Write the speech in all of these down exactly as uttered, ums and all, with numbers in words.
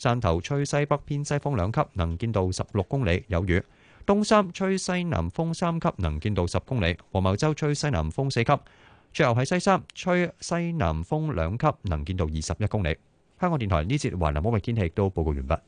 汕頭吹西北偏西風兩級，能見度十六公里，有雨。東三吹西南風三級，能見度十公里。黃茅洲吹西南風四級。最後喺西三吹西南風兩級，能見度二十一公里。香港電台呢節華南區域天氣都報告完畢。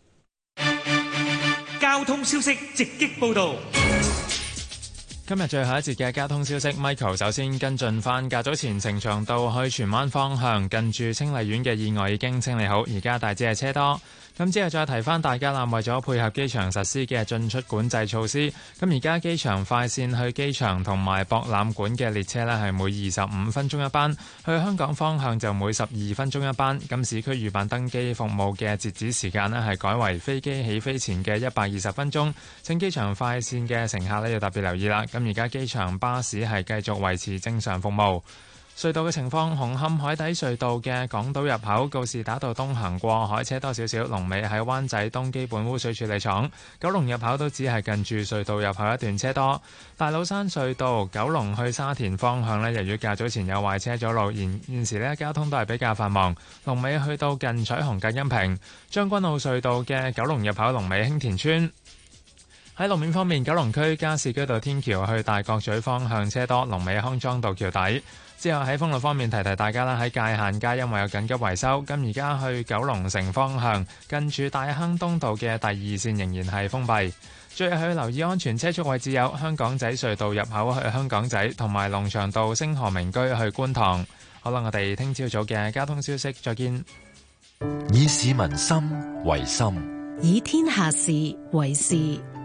交通消息直擊報道。 今日最後一節嘅交通消息 ，Michael 首先跟進翻，較早前呈祥道去荃灣方向近住清麗苑嘅意外已經清理好，而家大致係車多。咁之後再提翻大家啦，為咗配合機場實施嘅進出管制措施，咁而家機場快線去機場同埋博覽館嘅列車呢係每二十五分鐘一班，去香港方向就每十二分鐘一班。咁市區預辦登機服務嘅截止時間呢係改為飛機起飛前嘅一百二十分鐘。請機場快線嘅乘客呢要特別留意啦。咁而家機場巴士係繼續維持正常服務。隧道嘅情況，紅磡海底隧道嘅港島入口告士打道東行過海車多少少，龍尾喺灣仔東基本污水處理廠。九龍入口都只係近住隧道入口一段車多。大老山隧道九龍去沙田方向呢，由於較早前有壞車阻路，現現時呢交通都係比較繁忙。龍尾去到近彩虹隔音屏。將軍澳隧道嘅九龍入口龍尾興田村。喺路面方面，九龍區加士居道天橋去大角咀方向車多，龍尾康莊道橋底。之後喺封路方面提提大家啦，喺界限街因為有緊急維修，咁而家去九龍城方向近住大坑東道嘅第二線仍然係封閉。最後去留意安全車速位置有香港仔隧道入口去香港仔，同埋龍翔道星河名居去觀塘。好啦，我哋聽朝早嘅交通消息再見。 以市民心為心， 以天下事為事。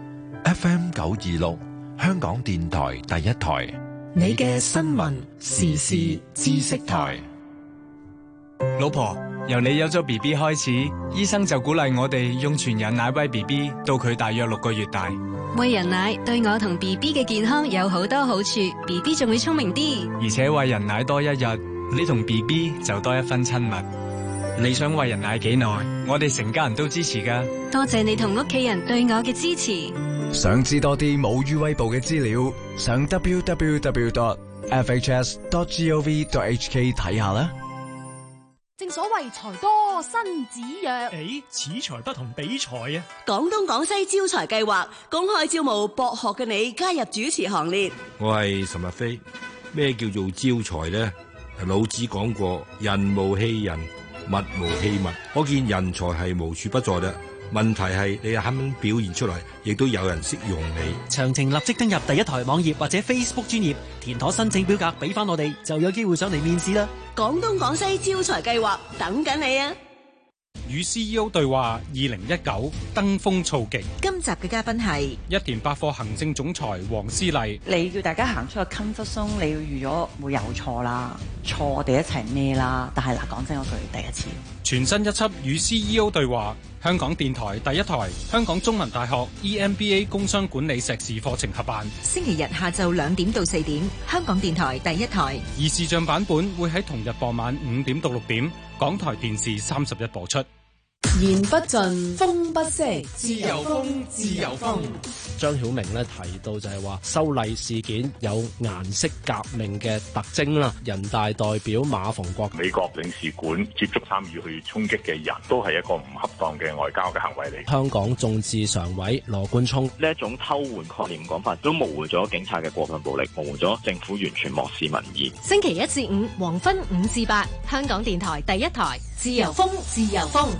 F M 九二六，香港電台第一台。 你嘅新聞時事知識台。 老婆，由你有咗 B B 開始，醫生就鼓勵我哋用全人奶喂 B B 到佢大約六個月大。 喂人奶對我同 B B 嘅健康有好多好處， B B 仲會聰明啲。 而且喂人奶多一日，你同 B B 就多一分親密。你想喂人奶幾耐？我哋成家人都支持噶。 多謝你同屋企人對我嘅支持。 想知多啲母乳餵哺嘅資料，上 w w w dot f h s dot gov dot h k 睇下啦。 正所謂財多身子弱， 誒，此財不同彼財啊！ 廣東廣西招財計劃公開招募博學嘅你加入主持行列。 我係岑日飛。咩叫做招財呢？老子講過，人無戲人，物無戲物，可見人才係無處不在嘅。問題係你肯唔肯表現出嚟，亦都有人識用你。 詳情立即登入第一台網頁或者 Facebook 專頁，填妥申請表格俾翻我哋，就有機會上嚟面試啦。 廣東廣西招財計劃等緊你啊！ 與 C E O 對話二零一九登峰造極。 今集嘅嘉賓係一田百貨行政總裁黃思麗。 你要大家行出個 comfort zone，你要預咗會有錯啦，錯我哋一齊孭啦。但係嗱，講真嗰句，第一次。 全新一輯與 C E O 對話，香港電台第一台，香港中文大學 E M B A 工商管理碩士課程合辦。 星期日下晝兩點到四點，香港電台第一台。 而視像版本會喺同日傍晚五點到六點，港台電視三十一播出。 言不盡，風不息，自由風，自由風。 張曉明咧提到就係話修例事件有顏色革命嘅特徵啦。人大代表馬逢國， 美國領事館接觸參與去衝擊嘅人都係一個唔恰當嘅外交嘅行為嚟。 香港眾志常委羅冠聰， 呢一種偷換概念講法都模糊咗警察嘅過分暴力，模糊咗政府完全漠視民意。 星期一至五黃昏五至八，香港電台第一台，自由風，自由風。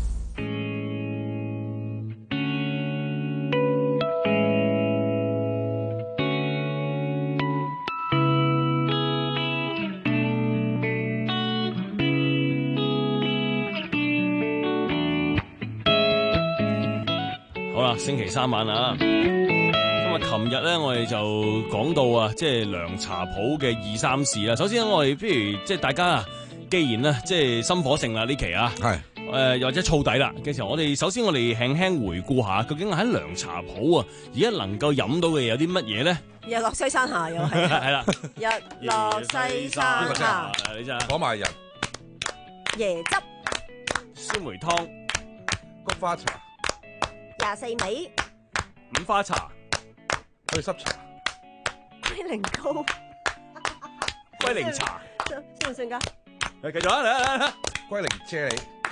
好啦，星期三晚啊，今日琴日咧，我哋就講到啊，即係涼茶鋪嘅二三事啦。首先我哋不如即係大家啊，既然咧即係心火盛啦呢期啊，係誒、呃、或者燥底啦嘅時候，我哋首先我哋輕輕回顧下，究竟喺涼茶鋪啊，而家能夠飲到嘅有啲乜嘢咧？ 日落西山下又係係啦， 日落西山下， 你真係講埋人椰汁、 燒梅湯、 菊花茶、 廿四味、 五花茶、 去濕茶、 龜苓膏、 龜苓茶， 算唔算噶？ 誒，繼續啊，嚟嚟嚟， 龜苓啫喱。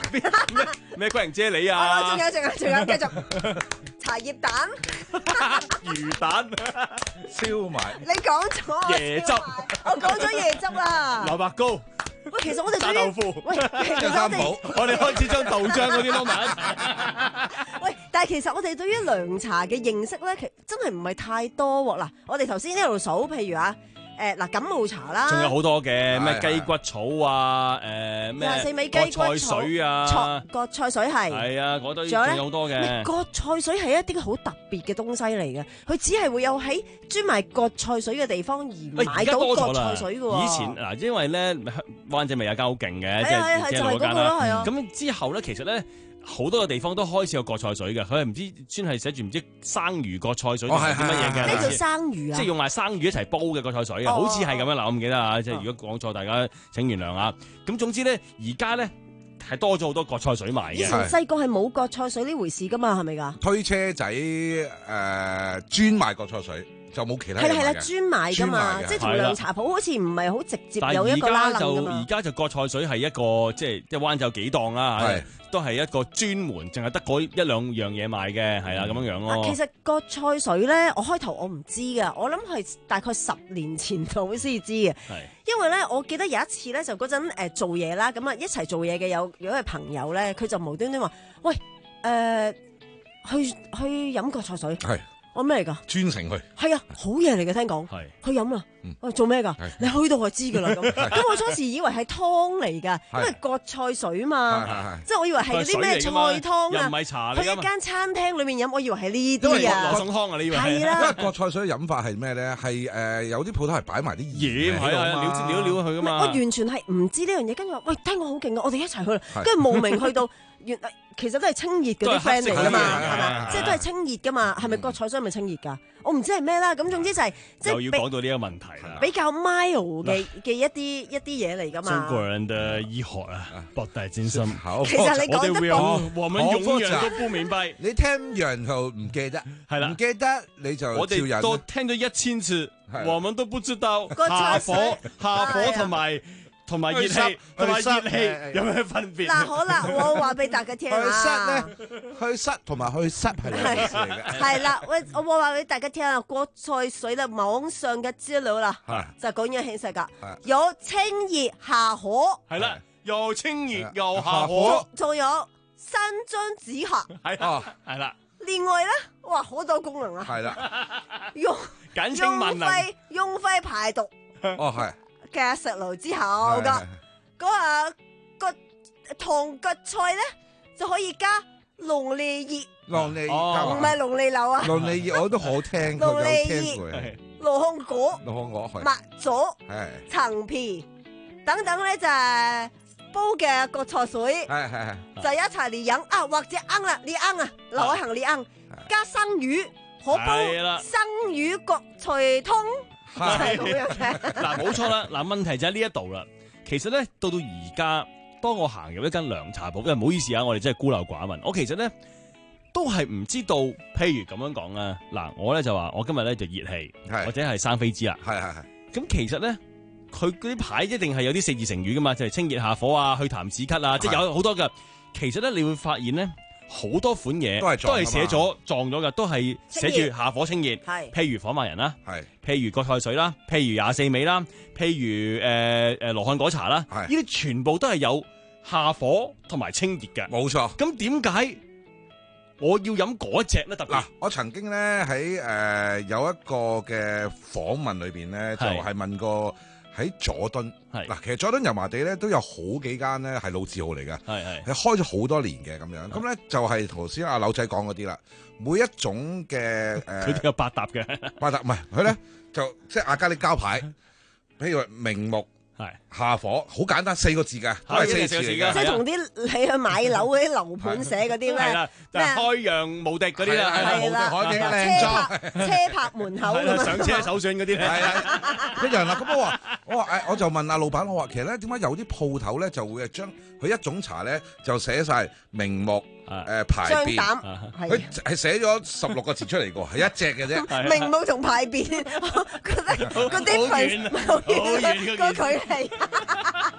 咩龜苓啫喱哦， 啊？ 仲有仲有仲有，繼續茶葉蛋、 魚蛋、 燒賣。 你講咗椰汁， 我講咗椰汁啦。 蘿蔔糕。 喂，其實我哋炸豆腐， 喂，其實我哋我哋開始將豆漿嗰啲撈埋一齊。 喂，但係其實我哋對於涼茶嘅認識咧，其真係唔係太多喎。嗱，我哋頭先一路數，譬如啊，誒嗱感冒茶啦， 仲有好多嘅咩雞骨草啊，誒咩廿四味雞骨菜草水啊， 葛菜水係係啊，嗰堆仲有咧仲有好多嘅。 葛菜水係一啲好特別嘅東西嚟嘅，佢只係會有喺專賣葛菜水嘅地方而喂， 買到葛菜水嘅喎。 以前嗱，因為咧灣仔咪有間好勁嘅，即係係係即係係就係嗰嗰間啦個咯係啊。 咁之後咧，其實咧好多嘅地方都開始有葛菜水嘅，佢係唔知專係寫住唔知生魚葛菜水定係啲乜嘢嘅。 咩叫生魚啊？ 即係用埋生魚一齊煲嘅葛菜水啊， 哦好似係咁樣嗱，我唔記得啊。即係如果講錯，大家請原諒啊。咁總之咧，而家咧係多咗好多葛菜水賣嘅。 以前細個係冇葛菜水呢回事噶嘛，係咪㗎？ 推車仔誒專賣葛菜水，就冇其他嘢賣嘅。 係啦係啦，專賣㗎嘛，即係同涼茶鋪好似唔係好直接但係有一個拉而家就而楞㗎嘛。 家就葛菜水係一個即係即係灣仔有幾檔啦， 係都係一個專門淨係得嗰一兩樣嘢賣嘅，係啦咁樣樣咯。 啊，其實葛菜水咧，我開頭我唔知㗎，我諗係大概十年前度先知嘅。 係因為咧，我記得有一次咧，就嗰陣誒做嘢啦，咁啊一齊做嘢嘅有有一位朋友咧，佢就無端端話：喂，誒、呃、去去飲葛菜水。 係。 我咩嚟㗎？ 專程去。 係啊，好嘢嚟嘅，聽講。 係。 去飲啦。喂，做咩㗎？你去到我知㗎啦咁。咁我初時以為係湯嚟㗎，因為葛菜水嘛，即係我以為係嗰啲咩菜湯啊。 又唔係茶嚟㗎嘛。 去一間餐廳裏面飲，我以為係呢因為啲啊。 羅宋湯啊，你以為係？ 係啦。 因為葛菜水嘅飲法係咩咧？係誒有啲鋪頭係擺埋啲鹽係啊，料料料佢㗎嘛。 我完全係唔知呢樣嘢，跟住話：喂，聽講好勁啊！我哋一齊去啦。跟住慕名去到，原來其實都係清熱嗰啲 friend 嚟㗎嘛，係咪？即係都係清熱㗎嘛，係咪葛菜水係咪清熱㗎？我唔知係咩啦。咁總之就係即係又要講到呢個問題啦。 比較 mild 嘅嘅一啲一啲嘢嚟㗎嘛。 中國人嘅醫學啊，博大精深。 其實你講得咁， 我們永遠都不明白。 你聽完就唔記得， 係啦， 唔記得你就我哋都聽咗一千次，我們都不知道下火、下火同埋。同埋熱氣，同埋熱氣有咩分別？ 嗱，好啦，我話俾大家聽啊。 去濕咧，去濕同埋去濕係兩回事嚟嘅。 係啦，喂，我我話俾大家聽啊，葛菜水咧網上嘅資料啦，就講嘢輕實㗎，有清熱下火。 係啦，又清熱又下火。 仲有生津止渴。 係啊，係啦。 另外咧，哇，好多功能啊。 係啦。 用簡稱萬能。 用肺用肺排毒。 哦，係。 嘅食爐之後噶，嗰個個糖葛菜咧就可以加龍脷葉， 龍脷葉唔係龍脷柳啊， 龍脷葉我都好聽， 龍脷葉、羅漢果、 羅漢果、 麥佐、 係陳皮等等咧就係煲嘅葛菜水， 係係係， 就一齊嚟飲啊，或者啱啦，你啱啊，劉海恒你啱，加生魚，可煲生魚葛菜湯。係咁樣嘅， 嗱冇錯啦，嗱問題就喺呢一度啦。其實咧，到到而家，當我行入一間涼茶鋪，因為唔好意思啊，我哋真係孤陋寡聞。我其實咧都係唔知道，譬如咁樣講啊，嗱我咧就話我今日咧就熱氣，或者係生飛枝啦。 係係係。 咁其實咧，佢嗰啲牌一定係有啲四字成語噶嘛，就係、是、清熱下火啊，去痰止咳啊，即係有好多噶。其實咧，你會發現咧。好多款嘢都係都係寫咗撞咗嘅，都係寫住下火清熱。係，譬如火麻仁啦，係，譬如葛菜水啦，譬如廿四味啦，譬如誒誒羅漢果茶啦，呢啲全部都係有下火同埋清熱嘅。 冇錯。 咁點解我要飲嗰隻咧？特別嗱， 我曾經咧喺誒有一個嘅訪問裏邊咧，就係問過。喺佐敦，嗱，其實佐敦油麻地咧都有好幾間咧係老字號嚟嘅，係係，係開咗好多年嘅咁樣，咁咧就係頭先阿柳仔講嗰啲啦，每一種嘅誒， 佢哋有百搭嘅， 百搭唔係佢咧就即係亞加力膠牌，譬如話明目。係下火，好簡單四個字㗎，都係四個字嚟㗎。 即係同啲你去買樓嗰啲樓盤寫嗰啲咩？ 係啦，咩開揚無敵嗰啲啦， 係啦， 海景靚裝， 車泊門口咁上車首選嗰啲咧， 係啊，一樣啦。咁我話我話誒，我就問阿老闆，我話其實咧點解有啲鋪頭咧就會係將佢一種茶咧就寫晒明目誒排便，佢係寫咗十六個字出嚟㗎，係一隻嘅啫。 明目同排便，覺得嗰啲係好遠個距離。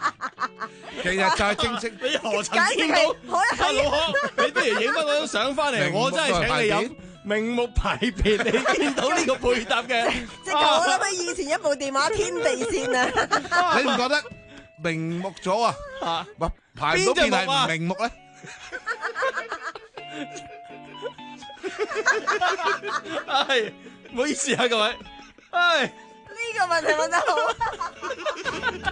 其實就係正正你何曾見到好阿老可？你不如影翻嗰張相翻嚟，我真係請你飲明目排別。你見到呢個配搭嘅， 即係我諗起以前一部電話天地線啊！ 你唔覺得明目咗啊？喂，排唔到邊係唔明目咧？ 係，唔好意思啊，各位。唉， 呢個問題問得好。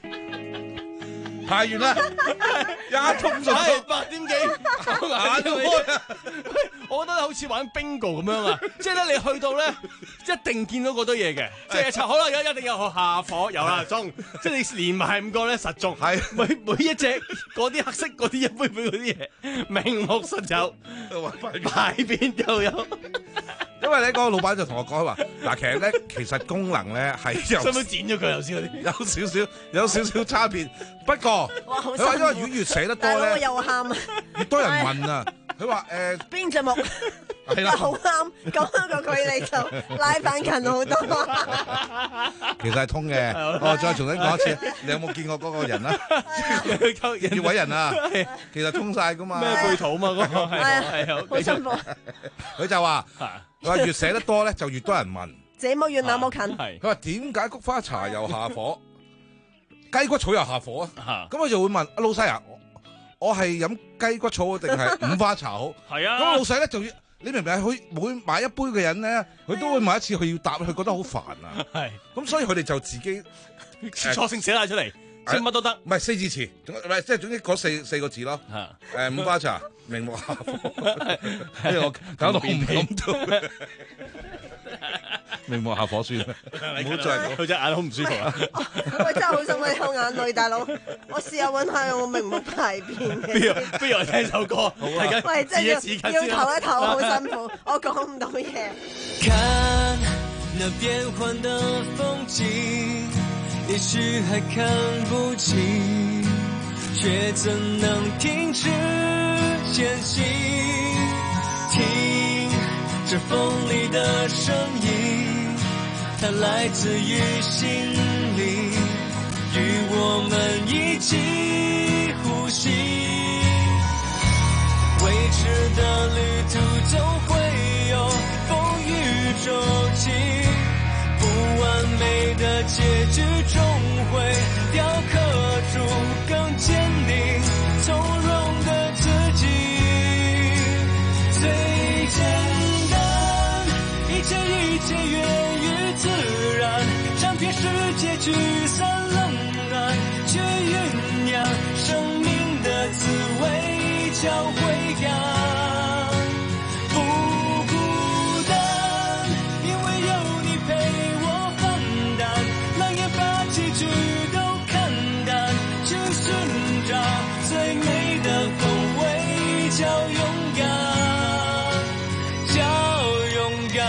排完啦，一通順係八點幾，眼都開啊！我覺得好似玩 bingo 咁樣啊，即係咧你去到咧，一定見到嗰堆嘢嘅，即係拆好啦，有一定有下火，有啦中，即係你連埋五個咧實中，係每每一隻嗰啲黑色嗰啲一杯杯嗰啲嘢，明目實有，排邊又有。 因為咧，嗰個老闆就同我講話，嗱，其實咧，其實功能咧係有， 使唔使剪咗佢頭先嗰啲？ 有少少，有少少差別。不過，佢話因為越越寫得多咧， 又喊， 越多人問啊。佢話誒邊隻目係啦， 好啱，咁樣個距離就拉翻近好多。 其實係通嘅。我再重新講一次，你有冇見過嗰個人啊？要位人啊，其實通晒噶嘛。 咩背圖嘛？嗰個係係好辛苦。 佢就話。佢話越寫得多咧，就越多人問。 這麼遠那麼近。 佢話點解菊花茶又下火，雞骨草又下火啊？咁我就會問阿老細啊，我我係飲雞骨草定係五花茶好？ 係啊。 咁老細咧就要，你明唔明？佢每買一杯嘅人咧，佢都會買一次，佢要答，佢覺得好煩啊。係。咁所以佢哋就自己錯性寫晒出嚟。即乜都得， 唔係四字詞，唔係即係總之嗰四四個字咯。誒五花茶，明目下火，跟住我搞到唔諗到，明目下火算啦，唔好再講。 佢隻眼好唔舒服啊！ 我真係好想揾口眼淚，大佬，我試下揾下我明目排邊嘅。 不如不如我聽首歌，好啊！ 喂，真係要要唞一唞，好辛苦，我講唔到嘢。 看那變幻的風景。也許還看不清，卻怎能停止前行？聽這風裏的聲音，它來自於心靈，與我們一起呼吸。未知的旅途總會有風雨週期，不完美的結局終會雕刻出更堅定從容的自己。最簡單，一切一切源於自然，嘗遍世界聚散冷暖，卻醞釀生命的滋味叫回甘。叫勇敢，叫勇敢。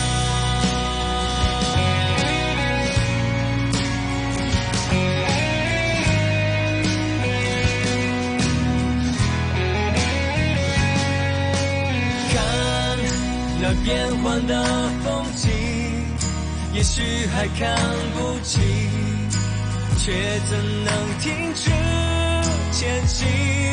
看那變幻的風景，也許還看不清，卻怎能停止前行？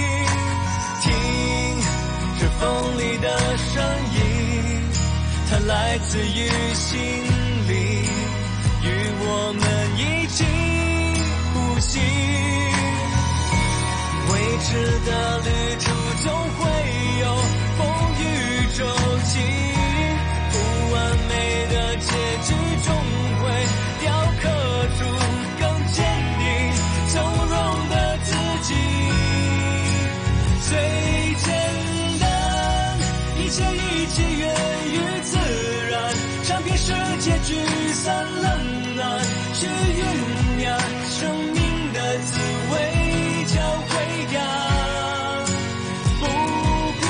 這風裏的聲音，它來自於心靈，與我們一起呼吸。未知的旅途總會有風雨週期，不完美的結局終會雕刻出更堅定從容的自己。最簡單，一切一切源於自然，嘗遍世界聚散冷暖，去醞釀生命的滋味叫回甘。不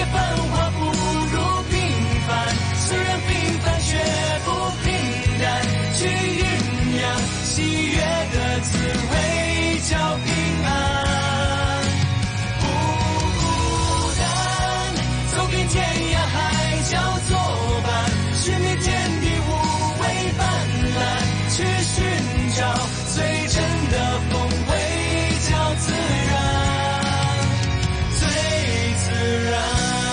繁華不如平凡，雖然平凡卻不平淡，去醞釀喜悅的滋味叫平安，不孤單，走遍天涯海角作伴，尋覓天地無畏斑斕，去尋找最真的風味叫自然，最自然。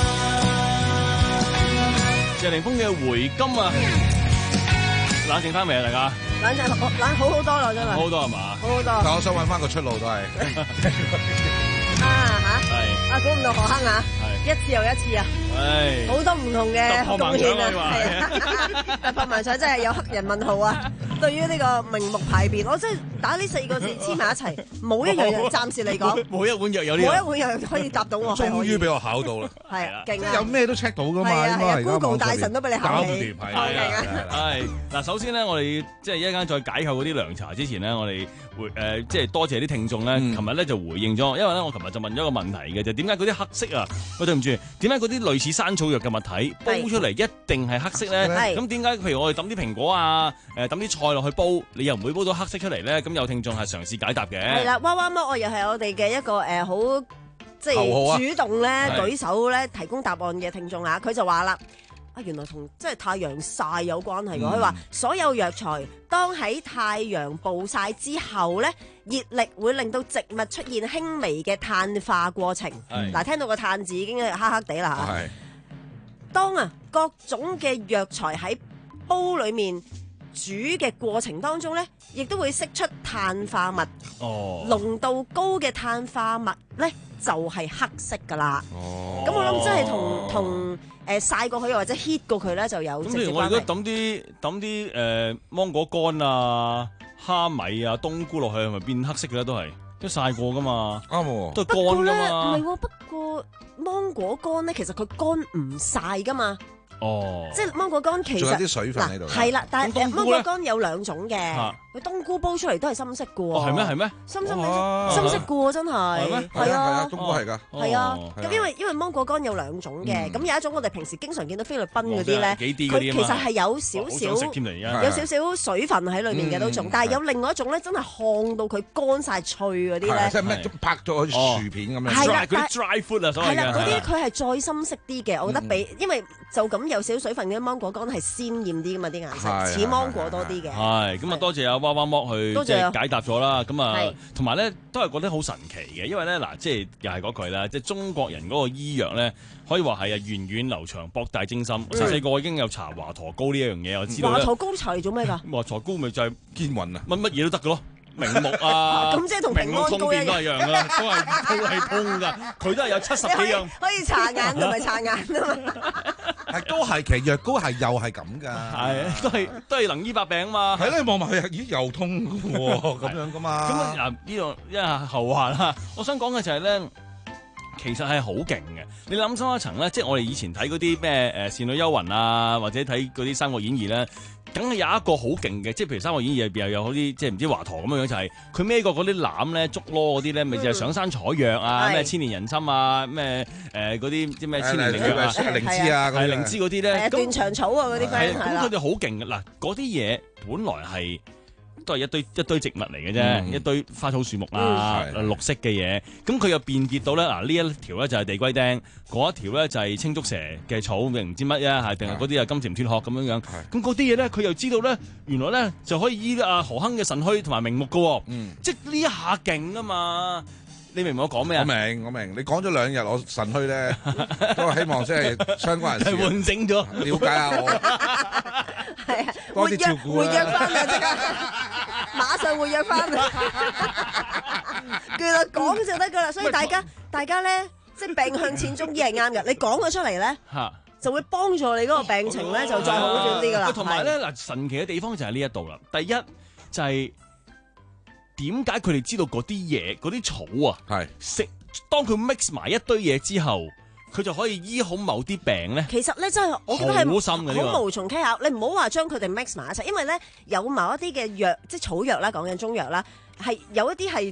謝霆鋒嘅回甘啊，冷靜翻未啊？大家冷靜，冷好好多啦，真係好好多係嘛？ 好好多。 但我想揾翻個出路都係啊嚇， 係啊估唔到何鏗啊，一次又一次啊， 係好多唔同嘅突破貢獻啊， 係啊，突破盲腸真係有黑人問號啊！對於呢個名目排便，我真係打呢四個字黐埋一齊，冇一樣嘢暫時嚟講， 冇一碗藥有呢， 冇一碗藥可以答到我。 終於俾我考到啦， 係啊，勁啊！ 有咩都 check 到噶嘛， 係啊係啊 ，Google 大神神都俾你考起， 搞唔掂，係啊， 係嗱，首先咧，我哋即係一陣間再解構嗰啲涼茶之前咧，我哋回誒即係多謝啲聽眾咧，琴日咧就回應咗，因為咧我琴日就問咗一個問題嘅，就點解嗰啲黑色啊，喂對唔住，點解嗰啲類似山草藥嘅物體煲出嚟一定係黑色咧？咁點解譬如我哋抌啲蘋果啊，誒抌啲菜落去煲，你又唔會煲到黑色出嚟咧？咁有聽眾係嘗試解答嘅。 係啦，娃娃乜我又係我哋嘅一個誒好即係主動咧舉手咧提供答案嘅聽眾啦，佢就話啦。啊，原來同即係太陽曬有關係㗎。佢話、嗯、所有藥材當喺太陽暴曬之後咧，熱力會令到植物出現輕微嘅碳化過程。嗱，聽到個碳字已經係黑黑地啦嚇。當啊各種嘅藥材喺煲裡面煮嘅過程當中咧，亦都會釋出碳化物。哦，濃度高嘅碳化物咧就係、是、黑色㗎啦。哦，咁我諗真係同同。誒曬過佢或者 heat 過佢咧就有直接關係。咁譬如我哋如果抌啲抌啲誒芒果乾啊、蝦米啊、冬菇落去，係咪變黑色嘅咧？都係都曬過噶嘛，啱喎，都係乾噶嘛。唔係喎，不過芒果乾咧，其實佢乾唔曬噶嘛。哦，即係芒果乾其實仲有啲水分喺度。係啦，但係芒果乾有兩種嘅，佢冬菇煲出嚟都係深色嘅喎。哦，係咩？係咩？深深深色嘅喎，真係。係咩？係啊，冬菇係㗎。係啊，咁因為因為芒果乾有兩種嘅，咁有一種我哋平時經常見到菲律賓嗰啲咧，佢其實係有少少有少少水分喺裏面嘅都仲，但係有另外一種咧，真係烘到佢乾晒脆嗰啲咧，即係咩拍咗好似薯片咁樣。係啦，嗰啲 dry food 啊，所謂嘅。係啦，嗰啲佢係再深色啲嘅，我覺得比因為就咁。有少少水分嘅芒果乾係鮮豔啲噶嘛，啲顏色似芒果多啲嘅。係咁啊，多謝阿娃娃剝去即係解答咗啦。咁啊，同埋咧都係覺得好神奇嘅，因為咧嗱，即係又係嗰句啦，即係中國人嗰個醫藥咧，可以話係啊源遠流長、博大精深。細細個已經有搽華佗膏呢一樣嘢，我知道咧。華佗膏搽嚟做咩㗎？華佗膏咪就係堅運啊，乜乜嘢都得㗎咯。明目啊，咁即係同平安膏一樣，都係都係都係通㗎，佢都係有七十幾樣，可以搽眼同埋搽眼啊嘛。係都係，其實藥膏係又係咁㗎，係都係都係能醫百病啊嘛。係咯，你望埋佢，咦又通喎，咁樣㗎嘛。咁啊嗱，呢度一下後話啦。我想講嘅就係咧，其實係好勁嘅。你諗深一層咧，即係我哋以前睇嗰啲咩誒《倩女幽魂》啊，或者睇嗰啲《三國演義》咧。梗係有一個好勁嘅，即係譬如《三國演義》入邊又有好啲，即係唔知華佗咁樣樣，就係佢孭過嗰啲籃咧、竹籮嗰啲咧，咪就係上山採藥啊，咩千年人參啊，咩誒嗰啲即係咩千年靈藥啊、靈芝啊，係靈芝嗰啲咧，斷腸草啊嗰啲 friend，咁佢哋好勁嘅嗱，嗰啲嘢本來係。都係一堆一堆植物嚟嘅啫，嗯、一堆花草樹木啊，嗯、綠色嘅嘢。咁佢又辨別到咧，嗱呢一條咧就係地龜釘，嗰一條咧就係青竹蛇嘅草，定唔知乜呀？係定係嗰啲啊金蟬脫殼咁樣樣。咁嗰啲嘢咧，佢又知道咧，原來咧就可以醫阿何鏗嘅腎虛同埋明目嘅。嗯，即係呢一下勁啊嘛！你明唔明我講咩啊？我明，我明。你講咗兩日，我腎虛咧，都係希望即係相關人士換整咗，了解下我。係啊，多啲照顧啦。活躍翻啊！即刻，馬上活躍翻啊！佢就講就得噶啦，所以大家大家咧，即係病向淺中醫係啱嘅。你講咗出嚟咧，就會幫助你嗰個病情咧，就再好轉啲噶啦。同埋咧嗱，神奇嘅地方就係呢一度啦。第一就係。點解佢哋知道嗰啲嘢、嗰啲草啊，係食當佢 mix 埋一堆嘢之後，佢就可以醫好某啲病咧？其實咧真係，我覺得係好深嘅，好無從稽考。你唔好話將佢哋 mix 埋一齊，因為咧有某一啲嘅藥，即係草藥啦，講緊中藥啦，係有一啲係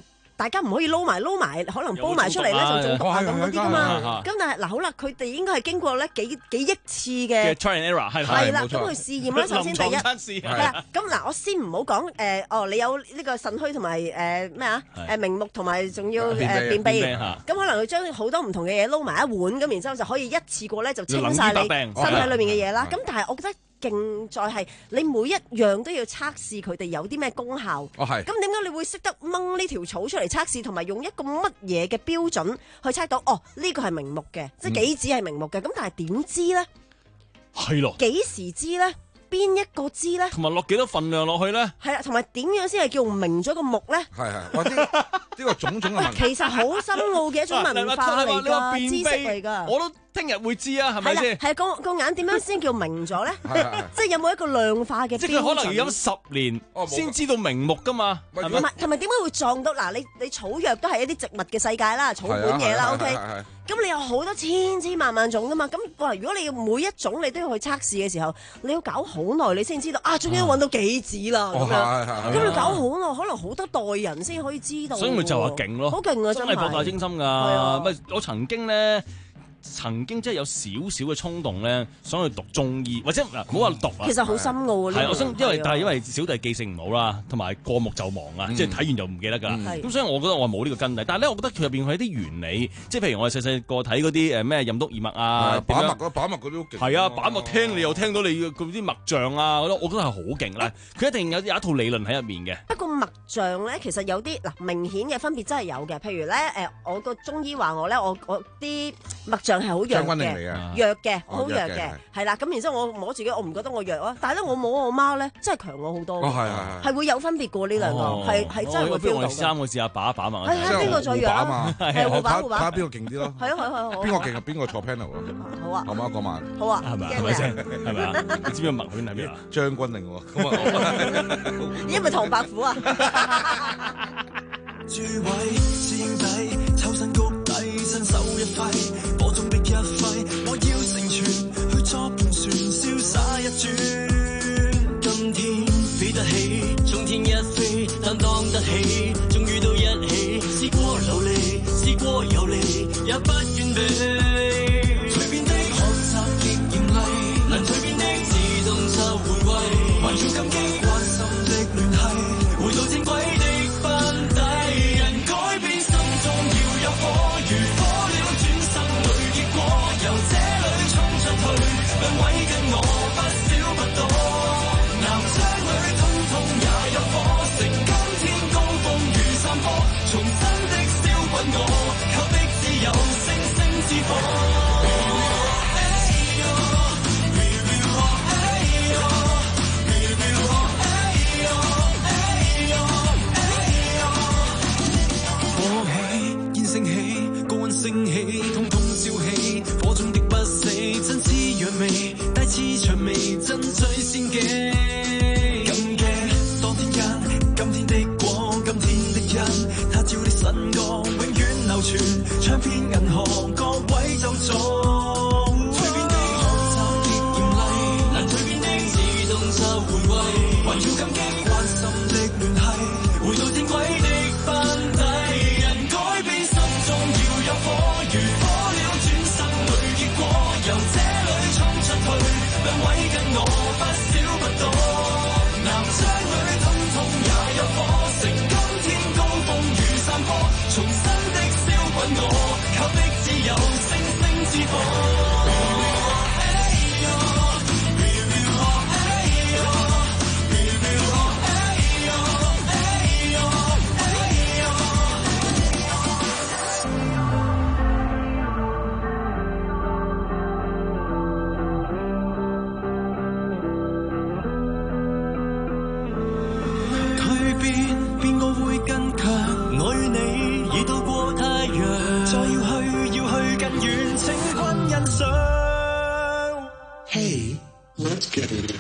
大家唔可以撈埋撈埋，可能煲埋出嚟咧就中毒啊咁嗰啲噶嘛。咁但係嗱好啦，佢哋應該係經過咧幾幾億次嘅 try and error 係係啦，咁去試驗啦。首先第一係啦，咁嗱我先唔好講誒哦，你有呢個腎虛同埋誒咩啊誒明目同埋仲要誒便秘，咁可能佢將好多唔同嘅嘢撈埋一碗，咁然之後就可以一次過咧就清晒你身體裏面嘅嘢啦。咁但係我覺得。勁在係你每一樣都要測試佢哋有啲咩功效。 哦係。 咁點解你會識得掹呢條草出嚟測試，同埋用一個乜嘢嘅標準去測到？哦，呢個係明目嘅，即係杞子係明目嘅。咁但係點知咧？ 係咯。 幾時知咧？邊一個知咧？ 同埋落幾多份量落去咧？ 係啦，同埋點樣先係叫明咗個目咧？ 係係，哇！呢呢個種種嘅問題， 其實好深奧嘅一種文化嚟㗎，知識嚟㗎。 我都聽日會知啊，係咪先？ 係個個眼點樣先叫明咗咧？即係有冇一個量化嘅標準？ 即係可能要飲十年先知道明目㗎嘛？ 同埋同埋點解會撞到嗱？你你草藥都係一啲植物嘅世界啦，草本嘢啦 ，OK。咁你有好多千千萬萬種噶嘛？咁哇，如果你要每一種你都要去測試嘅時候，你要搞好耐，你先知道啊！終於揾到杞子啦咁樣。咁你搞好耐，可能好多代人先可以知道。 所以咪就話勁咯， 好勁啊！真係博大精深㗎。咪我曾經咧。曾經即係有少少嘅衝動咧，想去讀中醫，或者嗱，唔好話讀啊。 其實好深奧啊！ 係，我想因為但係因為小弟記性唔好啦，同埋過目就忘啊，即係睇完就唔記得㗎啦。咁所以我覺得我冇呢個根底。但係咧，我覺得佢入邊係啲原理，即係譬如我哋細細個睇嗰啲誒咩任督二脈啊， 把脈嗰把脈嗰啲都勁。 係啊，把脈聽你又聽到你嗰啲脈象啊，我覺得係好勁啦。佢一定有有一套理論喺入面嘅。 不過脈象咧，其實有啲嗱明顯嘅分別真係有嘅。譬如咧誒，我個中醫話我咧，我我啲脈象係好弱嘅，弱嘅，好弱嘅，係啦。咁然之後我摸自己，我唔覺得我弱啊。但係咧，我摸我媽咧，真係強我好多。 哦，係係係會有分別過呢兩個，係係真係會 feel 到嘅。不如我哋三個試下把一把嘛。 係係邊個最弱啊？係互把互把， 睇下邊個勁啲咯。 係啊係係係。 邊個勁啊？邊個坐 panel 啊？ 好啊。 好嘛，嗰晚。 好啊。 係咪？係咪先？係咪啊？你知唔知個脈圈喺邊啊？ 將軍令喎。咁啊。 因為唐伯虎啊。 諸位師兄弟，抽身谷底，伸手一揮，火中的一揮，我要成全，去作盤旋，瀟灑一轉。今天飛得起，衝天一飛，擔當得起，終於到一起，試過流離，試過遊離，也不願避。隨便的學習極嚴厲，能隨便的自動就回歸，還要感激關心的聯繫，回到正軌的班底。有火如火了，轉生裏結果，由這裏衝出去，兩位跟我不少不多，男將裏通通也有火，乘今天高峰如山坡，重新的燒滾我，靠的只有星星之火。升起，通通燒起，火中的不死，真似揚眉，帶刺薔眉，真最先機。感激當天因，今天的光，今天的因，他照的新歌永遠流傳，唱片銀行各位就做。隨便的學習極嚴厲，能隨便的自動就回歸，還要感激關心的聯繫，回到正軌的班底。火如火了，轉生裏結果，由這裏衝出去，兩位跟我不少不多，男將裏通通也有火，乘今天高峰如山坡，重新的燒滾我，靠的只有星星之火。 Hey, let's get it.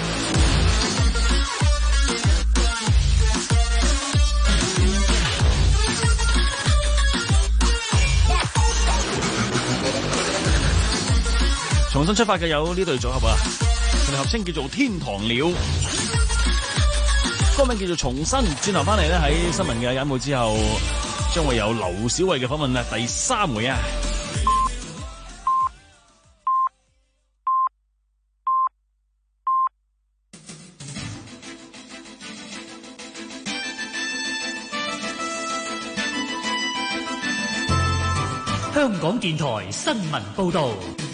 重新出發嘅有呢對組合啊，佢哋合稱叫做天堂鳥，歌名叫做重新。轉頭翻嚟咧，喺新聞嘅簡報之後， 將會有劉小慧嘅訪問啊，第三回啊。 香港電台新聞報道。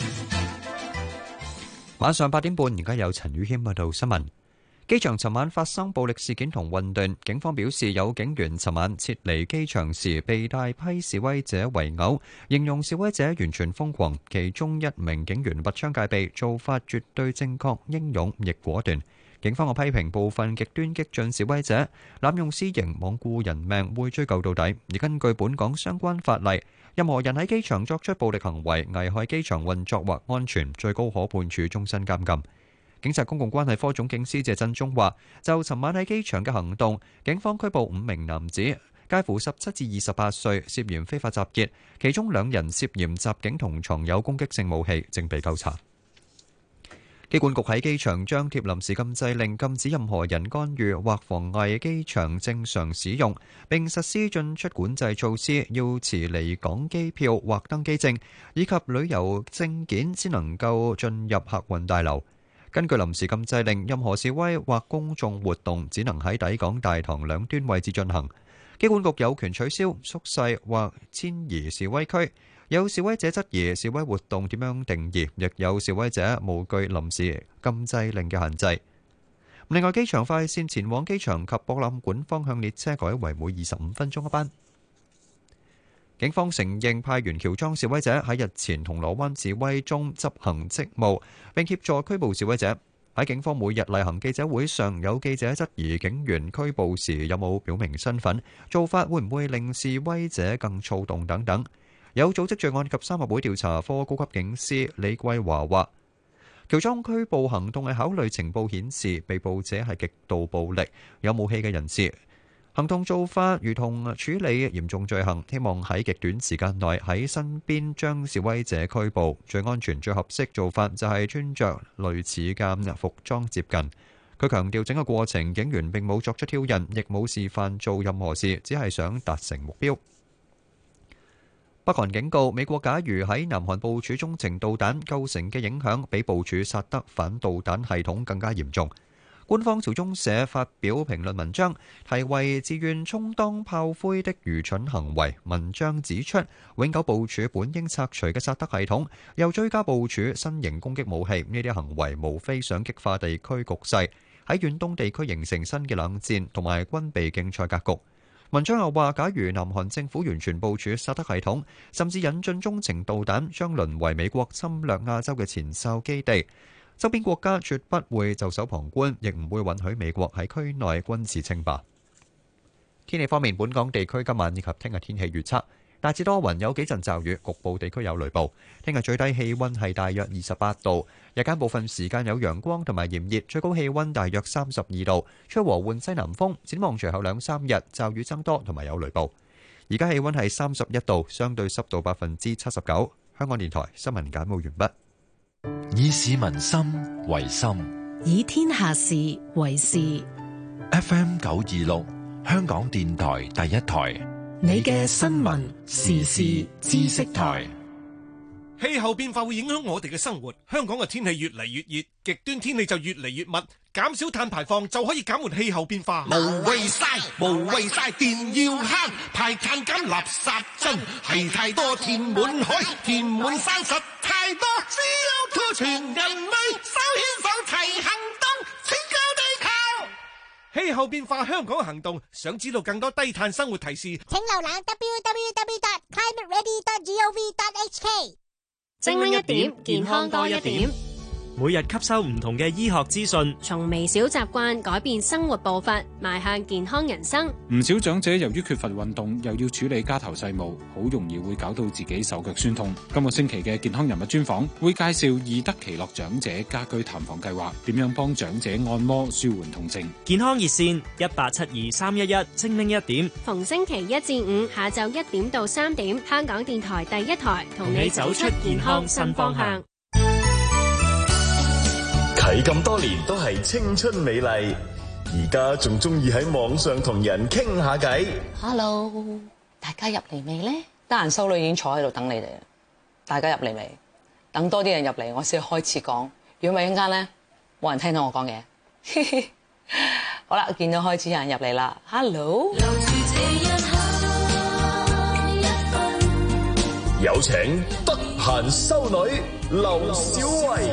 晚上八點半，而家有陳宇謙報道新聞。機場尋晚發生暴力事件同混亂，警方表示有警員尋晚撤離機場時被大批示威者圍毆，形容示威者完全瘋狂。其中一名警員拔槍戒備，做法絕對正確、英勇亦果斷。警方又批評部分極端激進示威者濫用私刑、罔顧人命，會追究到底。而根據本港相關法例，任何人喺機場作出暴力行為，危害機場運作或安全，最高可判處終身監禁。警察公共關係科總警司謝振中話，就尋晚喺機場嘅行動，警方拘捕五名男子，介乎十七至二十八歲，涉嫌非法集結，其中兩人涉嫌襲警同藏有攻擊性武器，正被糾察。機管局喺機場張貼臨時禁制令，禁止任何人干預或妨礙機場正常使用，並實施進出管制措施，要持離港機票或登機證以及旅遊證件先能夠進入客運大樓。根據臨時禁制令，任何示威或公眾活動只能喺抵港大堂兩端位置進行。機管局有權取消、縮細或遷移示威區。有示威者質疑示威活動點樣定義，亦有示威者無懼臨時禁制令嘅限制。另外，機場快線前往機場及博覽館方向列車改為每二十五分鐘一班。警方承認派員喬裝示威者喺日前銅鑼灣示威中執行職務，並協助拘捕示威者。喺警方每日例行記者會上，有記者質疑警員拘捕時有冇表明身份，做法會唔會令示威者更躁動等等。有組織罪案及三合會調查科高級警司李桂華話，喬裝拘捕行動係考慮情報顯示被捕者係極度暴力、有武器嘅人士。行動做法如同處理嚴重罪行，希望喺極短時間內喺身邊將示威者拘捕。最安全、最合適做法就係穿着類似嘅服裝接近。佢強調整個過程，警員並冇作出挑釁，亦冇示範做任何事，只係想達成目標。北韓警告美國，假如喺南韓部署中程導彈構成嘅影響，比部署薩德反導彈系統更加嚴重。官方朝中社發表評論文章，題為自願充當炮灰的愚蠢行為。文章指出，永久部署本應拆除嘅薩德系統，又追加部署新型攻擊武器，呢啲行為無非想激化地區局勢，喺遠東地區形成新嘅冷戰同埋軍備競賽格局。文章又話，假如南韓政府完全部署薩德系統，甚至引進中程導彈，將淪為美國侵略亞洲嘅前哨基地。周邊國家絕不會袖手旁觀，亦唔會允許美國喺區內軍事稱霸。天氣方面，本港地區今晚以及聽日天氣預測大致多雲，有幾陣驟雨，局部地區有雷暴。聽日最低氣溫係大約二十八度，日間部分時間有陽光同埋炎熱，最高氣溫大約三十二度，吹和緩西南風。展望隨後兩三日驟雨增多同埋有雷暴。而家氣溫係三十一度，相對濕度百分之七十九。香港電台新聞簡報完畢。 以市民心為心， 以天下事為事。 F M 九二六，香港電台第一台， 你嘅新聞時事知識台。 氣候變化會影響我哋嘅生活，香港嘅天氣越嚟越熱，極端天氣就越嚟越密，減少碳排放就可以減緩氣候變化。 無謂嘥，無謂嘥，電要慳，排碳減垃圾真係太多，填滿海，填滿山，實太多。C O 二全人類手牽手齊行動，拯救地球。 氣候變化香港行動，想知道更多低碳生活提示， 請瀏覽 w w w dot climate ready dot gov dot h k。 精靈一點，健康多一點。 每日吸收唔同嘅醫學資訊， 從微小習慣改變生活步伐，邁向健康人生。 唔少長者由於缺乏運動，又要處理家頭細務，好容易會搞到自己手腳酸痛。今個星期嘅健康人物專訪會介紹易得其樂長者家居探訪計劃，點樣幫長者按摩舒緩痛症。 健康熱線一八七二三一一，精靈一點。 逢星期一至五下晝一點到三點，香港電台第一台同你走出健康新方向。 睇咁多年都係青春美麗，而家仲中意喺網上同人傾下偈。 Hello， 大家入嚟未咧？得閒修女已經坐喺度等你哋啦。大家入嚟未？等多啲人入嚟，我先開始講。如果唔係一陣間咧，冇人聽到我講嘢。好啦，見到開始有人入嚟啦。Hello， 有請得閒修女劉小慧。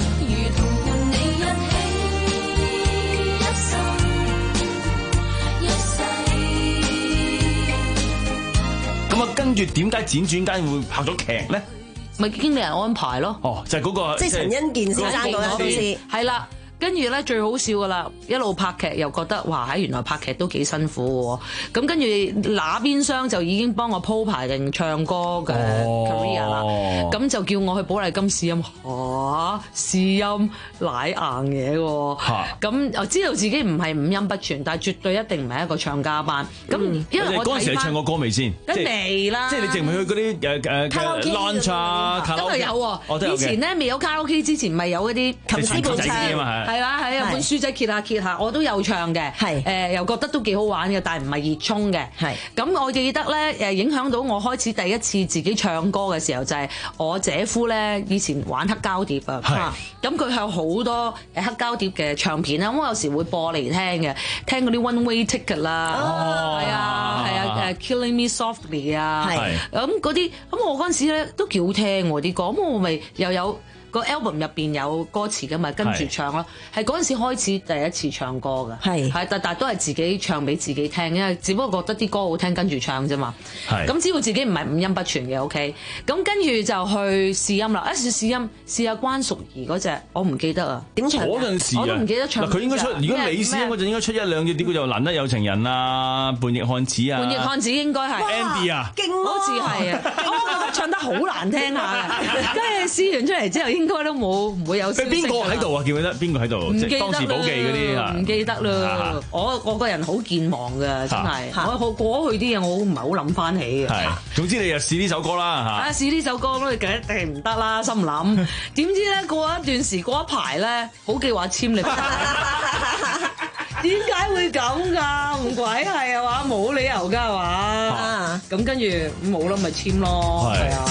咁啊，跟住點解輾轉間會拍咗劇咧？ 咪經理人安排咯。 哦，就係嗰個， 即係陳欣健先生嗰陣時， 係啦。跟住咧最好笑噶啦，一路拍劇又覺得哇，喺原來拍劇都幾辛苦喎。咁跟住那邊廂就已經幫我鋪排定唱歌嘅 career 啦。咁、哦、就叫我去寶麗金試音，嚇、啊、試音奶硬嘢喎。咁又知道自己唔係五音不全，但係絕對一定唔係一個唱家班。咁、嗯、因為我嗰陣時你唱過歌未先？ 梗未啦。即係你淨係去嗰啲誒誒卡拉 OK launch 卡拉 OK 有喎。哦、以前咧未有卡拉 OK 之前，咪有嗰啲琴師伴唱。係啦，係啊，本書仔揭下揭下，我都有唱嘅。係誒、呃，又覺得都幾好玩嘅，但係唔係熱衷嘅。係咁，我記得咧誒，影響到我開始第一次自己唱歌嘅時候，就係、是、我姐夫咧以前玩黑膠碟啊。係咁，佢有好多誒黑膠碟嘅唱片啦。咁我有時會播嚟聽嘅，聽嗰啲 One Way Ticket 啦。哦，係啊，係啊，誒 Killing Me Softly 啊。係咁嗰啲，咁我嗰陣時咧都幾好聽喎啲歌。咁我咪又有。個 album 入邊有歌詞嘅嘛，跟住唱咯。係嗰陣時開始第一次唱歌嘅，係係但但都係自己唱俾自己聽，因為只不過覺得啲歌好聽，跟住唱啫嘛。係咁，只要自己唔係五音不全嘅 OK。咁跟住就去試音啦，一試試音試下關淑怡嗰隻，我唔記得啊。點唱？嗰陣時我都唔記得唱。 佢應該出，如果你試音嗰陣應該出一兩隻碟，叫做難得有情人啊，叛逆漢子啊。 叛逆漢子應該係 Andy 啊， 勁好似係啊，我覺得唱得好難聽下嘅。跟住試完出嚟之後，應該都冇唔會有消息。邊個喺度啊？記唔記得邊個喺度？ 唔記得啦。 當時寶記嗰啲啊， 唔記得啦。我我個人好健忘㗎，真係。我過去啲嘢，我唔係好諗翻起嘅。係。總之你就試呢首歌啦嚇。啊，試呢首歌咯，梗一定唔得啦，心諗。點知咧過一段時過一排咧，好記話簽你。點解會咁㗎？唔鬼係啊嘛，冇理由㗎係嘛。咁跟住冇啦，咪簽咯。係啊。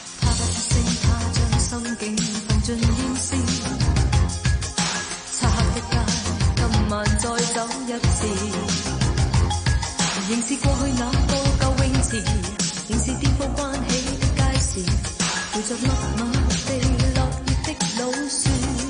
盡煙消，漆黑的街，今晚再走一次，仍是過去那個舊泳池，仍是顛覆關起的街市，陪着密密地落葉的老樹，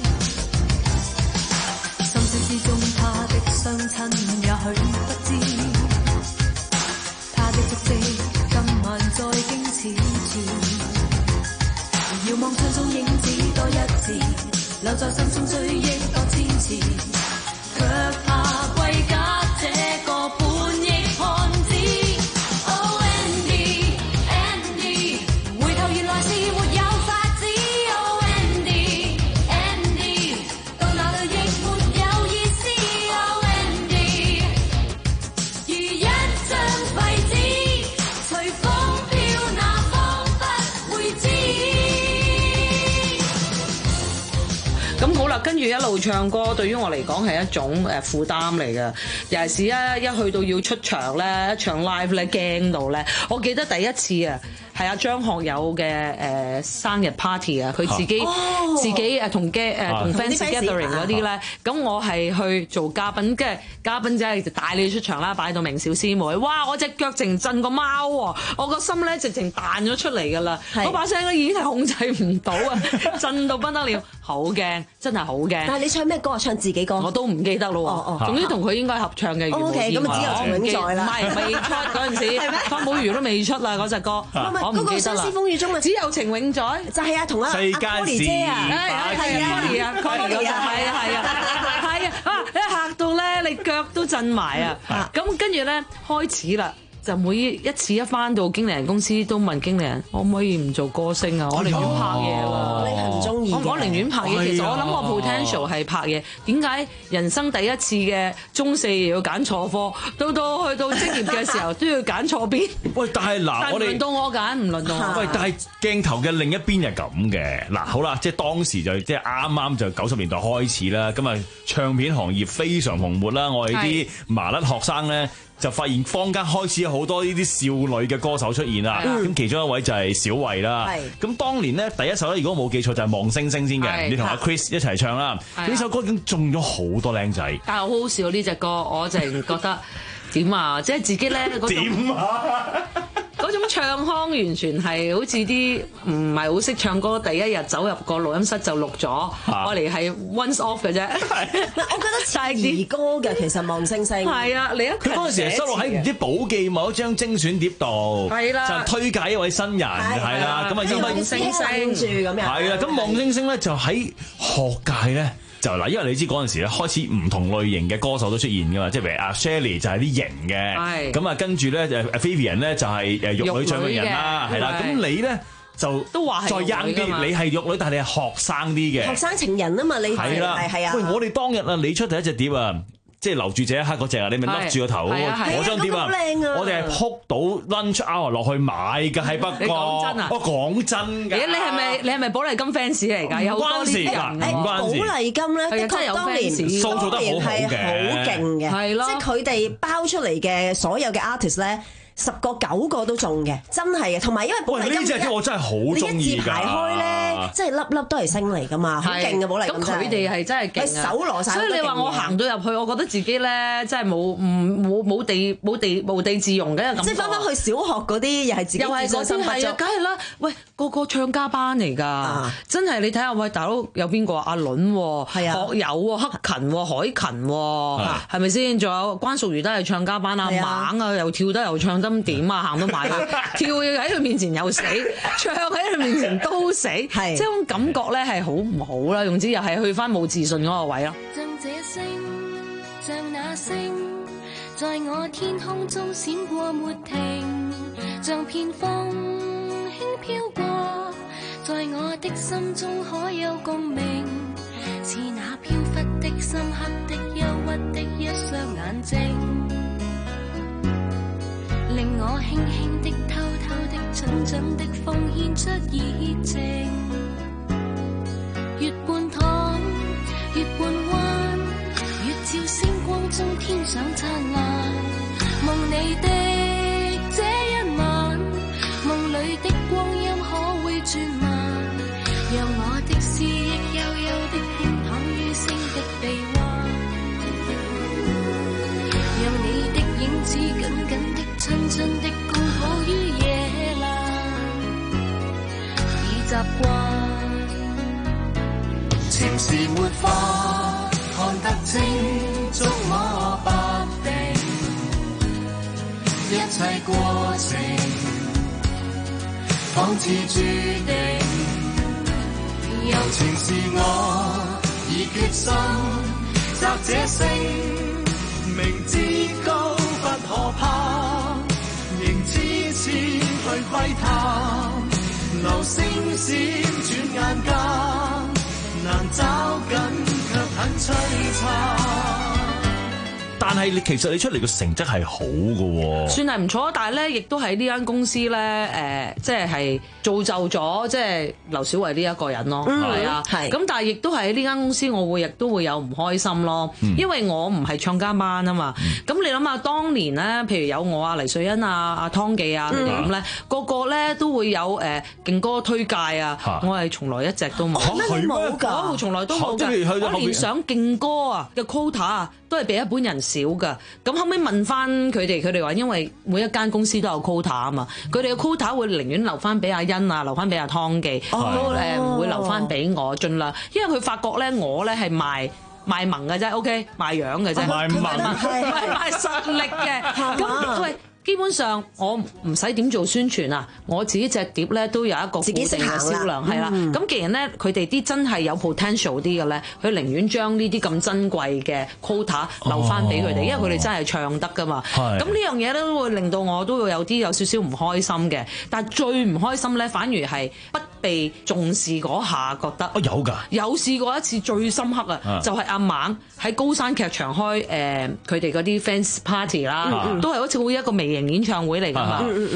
心聲之中他的雙親也許不知，他的足跡今晚再經此處。遙望窗中影子多一次，留在心中追憶多千次，卻怕歸家這個叛逆漢子。Oh Andy Andy， 回頭原來是沒有法子。Oh Andy Andy， 到哪裏亦沒有意思。Oh Andy， 如一張廢紙，隨風飄，那方不會知。咁好啦，跟住一路唱歌，對於我嚟講係一種誒負擔嚟嘅。尤其是一一去到要出場咧，一唱 live 咧，驚到咧。我記得第一次啊，係阿張學友嘅誒、呃、生日 party 啊，佢自己、哦、自己誒同嘅誒同 fans gathering 嗰啲咧，咁我係去做嘉賓，跟住嘉賓仔就帶你出場啦，擺到明小師妹，哇！我隻腳直震個貓喎，我個心咧直情彈咗出嚟㗎啦，我把聲咧已經係控制唔到啊，震到不得了，好驚，真係好驚。但係你唱咩歌啊？唱自己歌？我都唔記得咯喎。哦哦。總之同佢應該合唱嘅。O K，咁啊只有情永在啦。唔係未出嗰陣時，花無魚都未出啦嗰隻歌。我唔記得啦。嗰個相思風雨中啊，只有情永在。就係啊，同阿阿 Connie 姐啊，係啊，Connie 啊，Connie 啊，係啊，係啊，係啊，啊！一嚇到咧，你腳都震埋啊！咁跟住咧開始啦。就每一次一翻到經理人公司都問經理人可唔可以唔做歌星啊？我寧願拍嘢啦。你係唔中意？我我寧願拍嘢。其實我諗我 potential 係拍嘢。點解人生第一次嘅中四要揀錯科，到到去到職業嘅時候都要揀錯邊？喂，但係嗱，我哋輪到我揀，唔輪到我。喂，但係鏡頭嘅另一邊係咁嘅。嗱，好啦，即係當時就即係啱啱就九十年代開始啦。咁啊，唱片行業非常蓬勃啦。我哋啲麻甩學生咧， 就發現坊間開始有好多呢啲少女嘅歌手出現啦。咁、嗯、其中一位就係小慧啦。咁當年咧第一首咧，如果我冇記錯就係、是《望星星》先嘅，你同阿 Chris 一齊唱啦。呢首歌已經中咗好多靚仔。 但係好好笑呢隻歌，我就係覺得點啊，即係自己咧嗰種點啊，嗰種唱腔完全係好似啲唔係好識唱歌，第一日走入個錄音室就錄咗，我嚟係 once off 嘅啫。 我覺得係兒歌嘅，其實《望星星》係啊，你一佢嗰陣時係收錄喺唔知寶記某一張精選碟度，係啦，就推介一位新人係啦，咁啊因為望星星住咁樣， 係啦，咁望星星咧就喺學界咧。就嗱，因為你知嗰陣時咧開始唔同類型嘅歌手都出現㗎嘛，即係譬如阿 Shirley 就係啲型嘅，咁啊跟住咧誒 Vivian 咧就係誒玉女唱嘅人啦，係啦，咁你咧就都話係再 young 啲，你係玉女，但係你係學生啲嘅， 學生情人啊嘛，你係啦，係啊， 喂，我哋當日啊，你出第一隻碟啊！即係留住這一刻嗰隻啊！你咪笠住個頭嗰張碟啊！我哋係撲到 lunch hour 落去買㗎，喺北角。 講真啊！ 我講真㗎。 你係咪你係咪寶麗金 fans 嚟㗎？有好多啲人。 誒，寶麗金咧，的確當年塑造得好好嘅， 好勁嘅，係咯。即係佢哋包出嚟嘅所有嘅 artist 咧。十個九個都中嘅，真係嘅。同埋因為寶麗金呢隻碟我真係好中意㗎。你一字排開咧， 即係粒粒都係星嚟㗎嘛，好勁嘅寶麗金。 咁佢哋係真係勁啊！ 手攞晒。 所以你話我行到入去，我覺得自己咧真係冇唔冇冇地冇地無地自容嘅感覺。 即係翻返去小學嗰啲，又係自己自信心不足。係啊，梗係啦。喂，個個唱家班嚟㗎，真係你睇下，喂大佬有邊個？阿倫喎，學友喎，克勤喎，海勤喎，係咪先？仲有關淑怡都係唱家班啊，猛啊，又跳得又唱。咁點啊？行到埋去，跳喺佢面前又死，唱喺佢面前都死，即係種感覺咧係好唔好啦。總之又係去翻冇自信嗰個位咯。 像這星，像那星，在我天空中閃過沒停，像片風輕飄過，在我的心中可有共鳴，是那飄忽的深刻的憂鬱的一雙眼睛。令我輕輕的、偷偷的、蠢蠢的奉獻出熱情，越半躺，越半彎，越照星光中天上燦爛。夢你的這一晚，夢裏的光陰可會轉慢，讓我的思憶悠悠的輕躺於星的臂彎，讓你的影子緊緊的親親的共抱於夜闌，已習慣。情是沒法看得清，捉摸不定，一切過程仿似注定。柔情是我已決心，摘這星，明知高不可攀，仍痴痴去窺探，流星閃轉眼間，難找緊卻很璀璨。 但係你其實你出嚟嘅成績係好嘅喎， 算係唔錯。但係咧，亦都喺呢間公司咧，誒、呃，即係係造就咗即係劉小慧呢一個人咯，係、嗯、啊，係。咁但係亦都係喺呢間公司，我會亦都會有唔開心咯，嗯、因為我唔係唱家班啊嘛。咁、嗯、你諗下，當年咧，譬如有我啊、黎瑞恩啊、阿湯記啊，佢哋咁咧，個個咧都會有誒勁歌推介啊，啊我係從來一隻都冇， 乜冇㗎， 我從來都冇㗎，我連上勁歌啊嘅 quota 啊都係比一般人少㗎。咁後尾問翻佢哋，佢哋話因為每一間公司都有 quota 啊嘛，佢哋嘅 quota 會寧願留翻俾阿欣啊，留翻俾阿湯記，都誒唔會留翻俾我，盡量，因為佢發覺咧，我咧係賣賣萌嘅啫 ，OK， 賣樣嘅啫，賣萌，賣賣實力嘅，咁喂。基本上我唔使點做宣傳啊，我自己隻碟咧都有一個固定嘅銷量，係啦。咁、嗯、既然咧佢哋啲真係有 potential 啲嘅咧，佢寧願將呢啲咁珍貴嘅 quota 留翻俾佢哋，因為佢哋真係唱得噶嘛。咁呢樣嘢咧都會令到我都會有啲有少少唔開心嘅。但係最唔開心咧，反而係不被重視嗰下覺得。 哦，有㗎。有試過一次最深刻啊，就係、是、阿猛喺高山劇場開誒佢哋嗰啲 fans party 啦，嗯、都係好似好一個微型演唱會嚟㗎嘛，咁嗰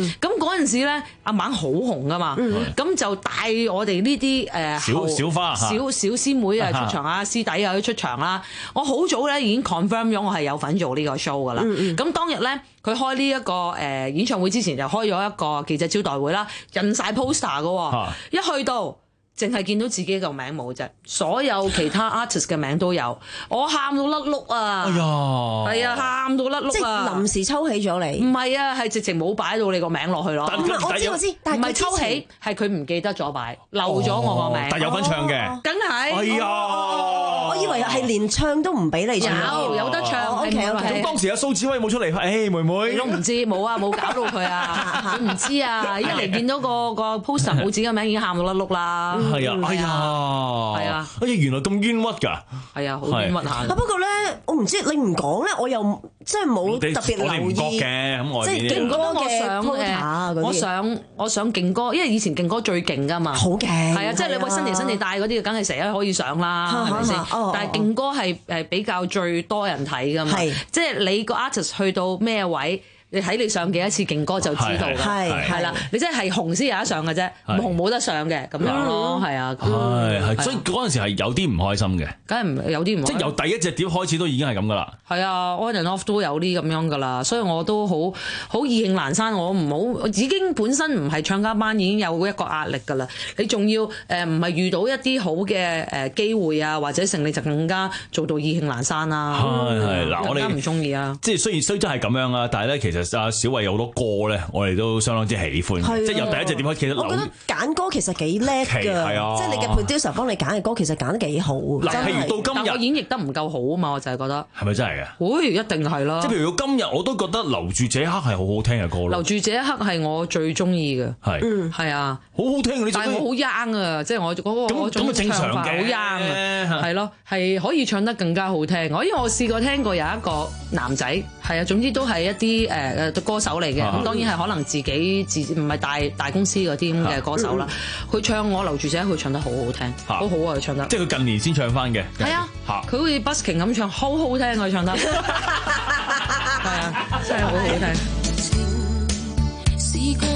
嗰陣時咧，阿猛好紅噶嘛，咁、嗯、就帶我哋呢啲誒小小花小小師妹啊出場啊，師弟啊出場啦。我好早咧已經 confirm 咗我係有份做呢個 show 噶啦。咁、嗯、當日咧，佢開呢、這、一個誒、呃、演唱會之前就開咗一個記者招待會啦，印晒 poster 噶，啊、一去到。淨係見到自己個名冇啫，所有其他 artist 嘅名都有，我喊到甩碌啊！哎呀，係啊，喊到甩碌啊！ 即係臨時抽起咗你？ 唔係啊，係直情冇擺到你個名落去咯。 我知我知，但係唔係抽起，係佢唔記得咗擺，漏咗我個名。 但有份唱嘅， 梗係。 哎呀， 我以為係連唱都唔俾你唱。 有有得唱。O K O K。 咁當時阿蘇志威冇出嚟，誒妹妹。 你都唔知，冇啊，冇搞到佢啊，佢唔知啊，一嚟見到個個 poster 冇自己嘅名，已經喊到甩碌啦。 係啊，哎呀，係啊，哎呀，原來咁冤屈㗎， 係啊，好冤屈下。 不過咧，我唔知你唔講咧，我又即係冇特別留意嘅。咁我即係勁歌嘅 poster 我想我想勁歌，因為以前勁歌最勁㗎嘛， 好勁。 係啊，即係你喂新年新年帶嗰啲，梗係成日可以上啦，係咪先？但係勁歌係誒比較最多人睇㗎嘛，即係你個 artist 去到咩位？你睇你上幾多次勁歌就知道㗎，係係啦，你真係紅先有得上嘅啫，唔紅冇得上嘅咁樣咯，係啊， 係係，所以嗰陣時係有啲唔開心嘅， 梗係唔有啲唔，即係由第一隻碟開始都已經係咁噶啦， 係啊 on and off 都有啲咁樣噶啦，所以我都好好意興闌珊，我唔好，我已經本身唔係唱家班，已經有一個壓力噶啦，你仲要誒唔係遇到一啲好嘅誒機會啊，或者成你就更加做到意興闌珊啦， 係係嗱，我哋唔中意啊， 即係雖然雖則係咁樣啊，但係咧其實。阿小慧有好多歌咧，我哋都相當之喜歡，即係由第一隻點開，其實我覺得揀歌其實幾叻㗎，即係你嘅 producer 幫你揀嘅歌，其實揀得幾好。 嗱，譬如到今日， 但我演繹得唔夠好啊嘛，我就係覺得係咪真係嘅？ 會一定係啦。 即係譬如到今日，我都覺得留住這一刻係好好聽嘅歌咯。 留住這一刻係我最中意嘅，係嗯係啊， 好好聽呢隻歌。 但係我好 young 啊，即係我嗰個嗰種唱法好 young 啊，係咯，係可以唱得更加好聽。我因為我試過聽過有一個男仔，係啊，總之都係一啲誒誒歌手嚟。咁、啊、當然係可能自己自唔係大大公司嗰啲咁嘅歌手啦。佢、啊、唱我留住者，佢唱得好好聽，好好啊！佢唱得， 即係佢近年先唱翻嘅。 係啊，佢好似 busking 咁唱，好好聽佢唱得。係啊，真係好好聽。是歌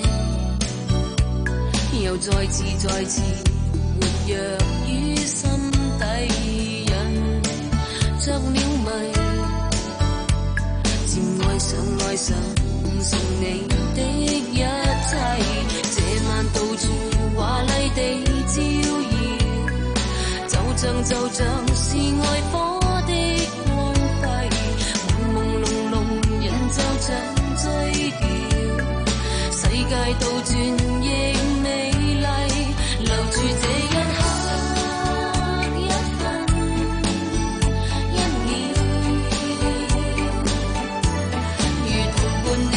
迷，又再次再次活躍於心底，人着了迷，漸愛上愛上。送你的一切，這晚到處華麗地照耀，就像就像是愛火的光輝，朦朦朧朧人就像醉掉，世界倒轉亦美麗，留住這一刻一分一秒，如同伴你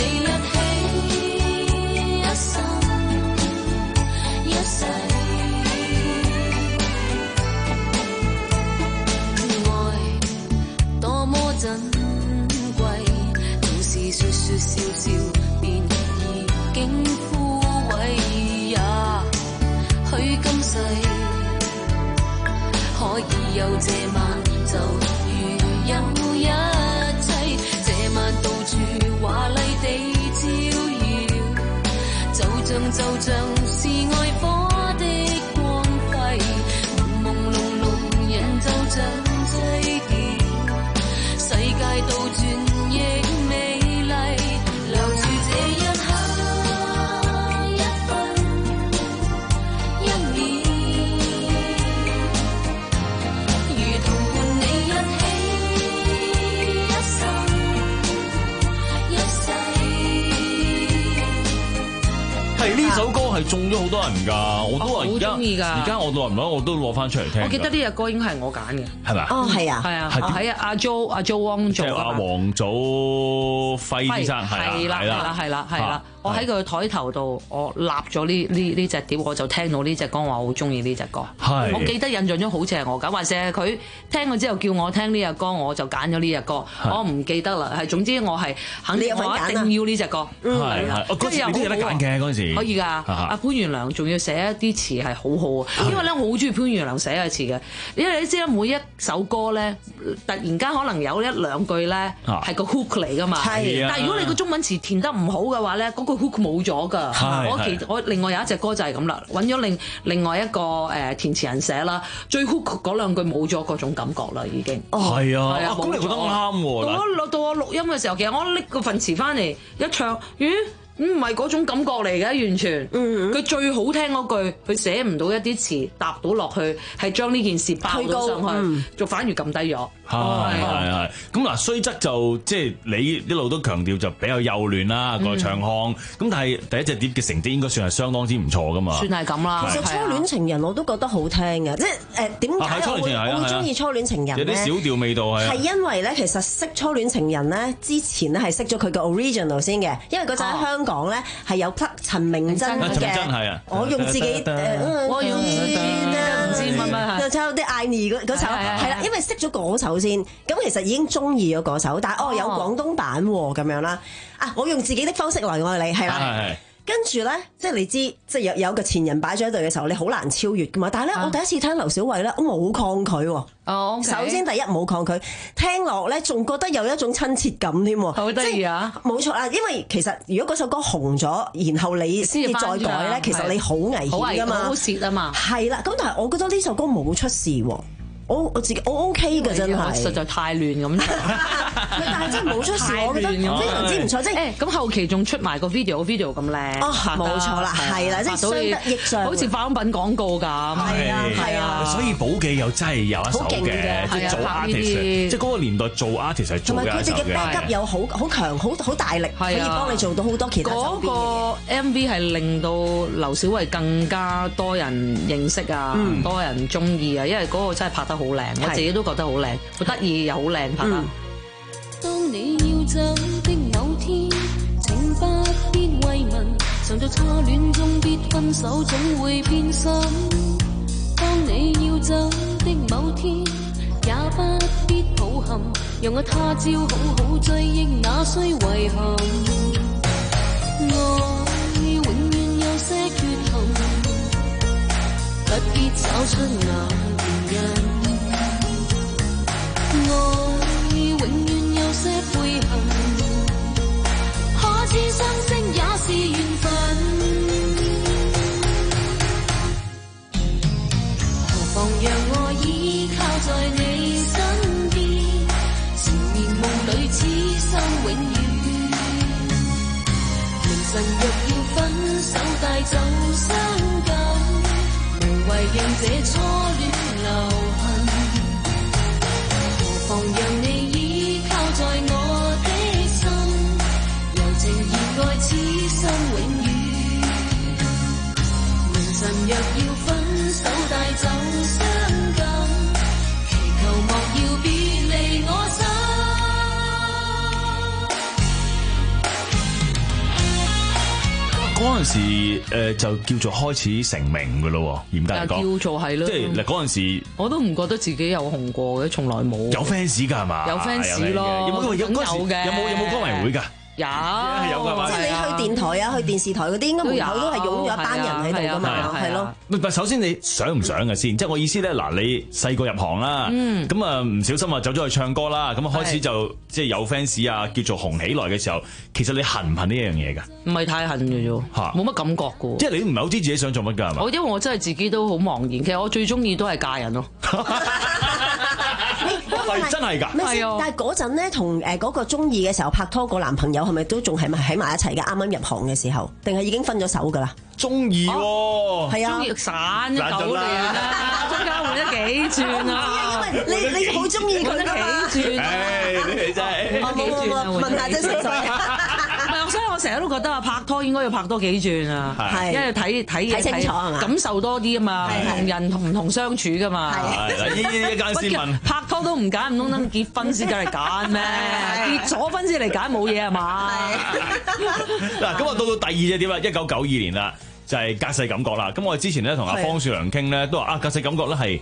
珍貴，總是說說笑笑，便已經枯萎也。許今世可以有這晚，就如有一切。這晚到處華麗地照耀，就像就像是愛火的光輝，朦朦朧朧人就像醉掉。世界倒轉亦美麗，留住這一刻一分一秒，如同伴你一起一生一世。 係呢首歌係中咗好多人㗎，我都話而家好中意㗎。 而家我耐唔耐我都攞翻出嚟聽。 我記得呢隻歌應該係我揀嘅， 係咪？ 哦，係啊， 係啊，喺阿 Jo 阿 Jo Wong 做啊， 阿黃祖輝先生係啦， 係啦，係啦，係啦。我喺佢台頭度，我立咗呢呢呢隻碟，我就聽到呢隻歌，我好中意呢隻歌。我記得印象中好似係我揀，或者係佢聽咗之後叫我聽呢隻歌，我就揀咗呢隻歌。我唔記得啦，係總之我係肯定我一定要呢隻歌。 係係，嗰時你都有得揀嘅嗰陣時。 可以㗎，阿潘源良仲要寫一啲詞係好好啊，因為咧我好中意潘源良寫嘅詞嘅，因為你知啦，每一首歌咧突然間可能有一兩句咧係個 hook 嚟㗎嘛。但係如果你個中文詞填得唔好嘅話咧，嗰句 hook 冇咗㗎。我其我另外有一隻歌就係咁啦，揾咗另另外一個誒填詞人寫啦，最 hook 嗰兩句冇咗嗰種感覺啦，已經。 係啊， 係啊， 咁你覺得啱喎。 到我到我錄音嘅時候，其實我拎個份詞翻嚟一唱，咦？唔係嗰種感覺嚟嘅，完全。佢、嗯、最好聽嗰句，佢寫唔到一啲詞搭到落去，係將呢件事爆到上去，就、嗯、反而撳低咗。係係係。咁嗱，雖則就即係你一路都強調就比較幼嫩啦個唱腔，咁、嗯、但係第一隻碟嘅成績應該算係相當之唔錯噶嘛。 算係咁啦。 其實初戀情人我都覺得好聽嘅，即係誒點解我會我會中意初戀情人咧？ 有啲小調味道係。係因為咧，其實識初戀情人咧之前咧係識咗佢嘅 original 先嘅，因為嗰陣喺香港咧係有陳明真嘅。我用自己誒，我用自己唔知乜乜就唱啲愛你嗰嗰首係啦，因為識咗嗰首先，咁其實已經中意咗嗰首，但係哦有廣東版喎咁樣啦。啊，我用自己的方式來愛你係啦。跟住咧，即係你知，即係有有個前人擺咗喺度嘅時候，你好難超越噶嘛。但係咧，我第一次聽劉小慧咧，我冇抗拒喎。 哦， 首先第一冇抗拒，聽落咧仲覺得有一種親切感添喎。 好得意啊！ 冇錯啊，因為其實如果嗰首歌紅咗，然後你先至再改咧，其實你好危險噶嘛， 好蝕啊嘛。 係啦，咁但係我覺得呢首歌冇出事喎。我我自己我 OK 嘅真係， 實在太亂咁唱， 但係真係冇出事，我覺得非常之唔錯。即係咁後期仲出埋個 video，video 咁靚， 冇錯啦，係啦，即係相得益彰， 好似化妝品廣告咁。 係啊係啊， 所以寶記又真係有一手嘅，即係做 artist，即係嗰個年代做 artist 係做嘅。同埋佢哋嘅 backup 又好好強，好好大力，可以幫你做到好多其他周邊嘅嘢。 嗰個 M V 係令到劉小慧更加多人認識啊，多人中意啊，因為嗰個真係拍得好靚，我自己都覺得好靚，好得意又好靚拍得。 當你要走的某天，請不必慰問，常在初戀中必分手，總會變心。當你要走的某天，也不必抱憾，讓我他朝好好追憶那衰遺憾。愛永遠有些缺陷，不必找出那原因。愛永遠有些悔恨，可知相識也是緣分。何妨讓我依靠在你身邊，纏綿夢裏此生永遠。明晨若要分手帶走傷感，無謂讓這初戀留痕。何妨讓你依靠在我的心，柔情熱愛此生永遠。明晨若要分手帶走傷感，祈求莫要別離我心。 嗰陣時、呃、就叫做開始成名㗎咯，嚴格嚟講， 叫做係咯， 即係嗱嗰陣時， 我都唔覺得自己有紅過嘅，從來冇。 有 fans 㗎係嘛？ 有 fans 咯， 有冇有嗰時有冇有冇歌迷會㗎？ 有， 有㗎， 即係你去電台啊，去電視台嗰啲，應該門口都係擁有一班人喺度㗎嘛，係咯。 唔係，首先你想唔想嘅先？即係我意思咧，嗱，你細個入行啦，咁啊唔小心啊走咗去唱歌啦，咁啊開始就即係有 fans 啊，叫做紅起來嘅時候，其實你恨唔恨呢一樣嘢㗎？ 唔係太恨嘅啫，冇乜感覺㗎。 即係你唔係好知自己想做乜㗎係嘛？ 我因為我真係自己都好茫然，其實我最中意都係嫁人咯。 係真係㗎， 但係嗰陣咧，同誒嗰個中意嘅時候拍拖個男朋友係咪都仲係咪喺埋一齊嘅？啱啱入行嘅時候，定係已經分咗手㗎啦？ 中意喎， 係啊， 中意散咗九年啦，中間換咗幾轉啊！ 因為你你好中意佢幾轉啊！ 你哋真係問下真實在。 唔係，所以我成日都覺得啊，拍拖應該要拍多幾轉啊，因為睇睇嘢清楚係嘛， 感受多啲啊嘛，同人同唔同相處㗎嘛。 係，依依間先問， 拍拖都唔揀，唔通等結婚先梗係揀咩？結咗婚先嚟揀冇嘢係嘛？ 嗱，咁啊到到第二隻點啦，一九九二年啦，就係隔世感覺啦。咁我哋之前咧同阿方少良傾咧，都話啊隔世感覺咧係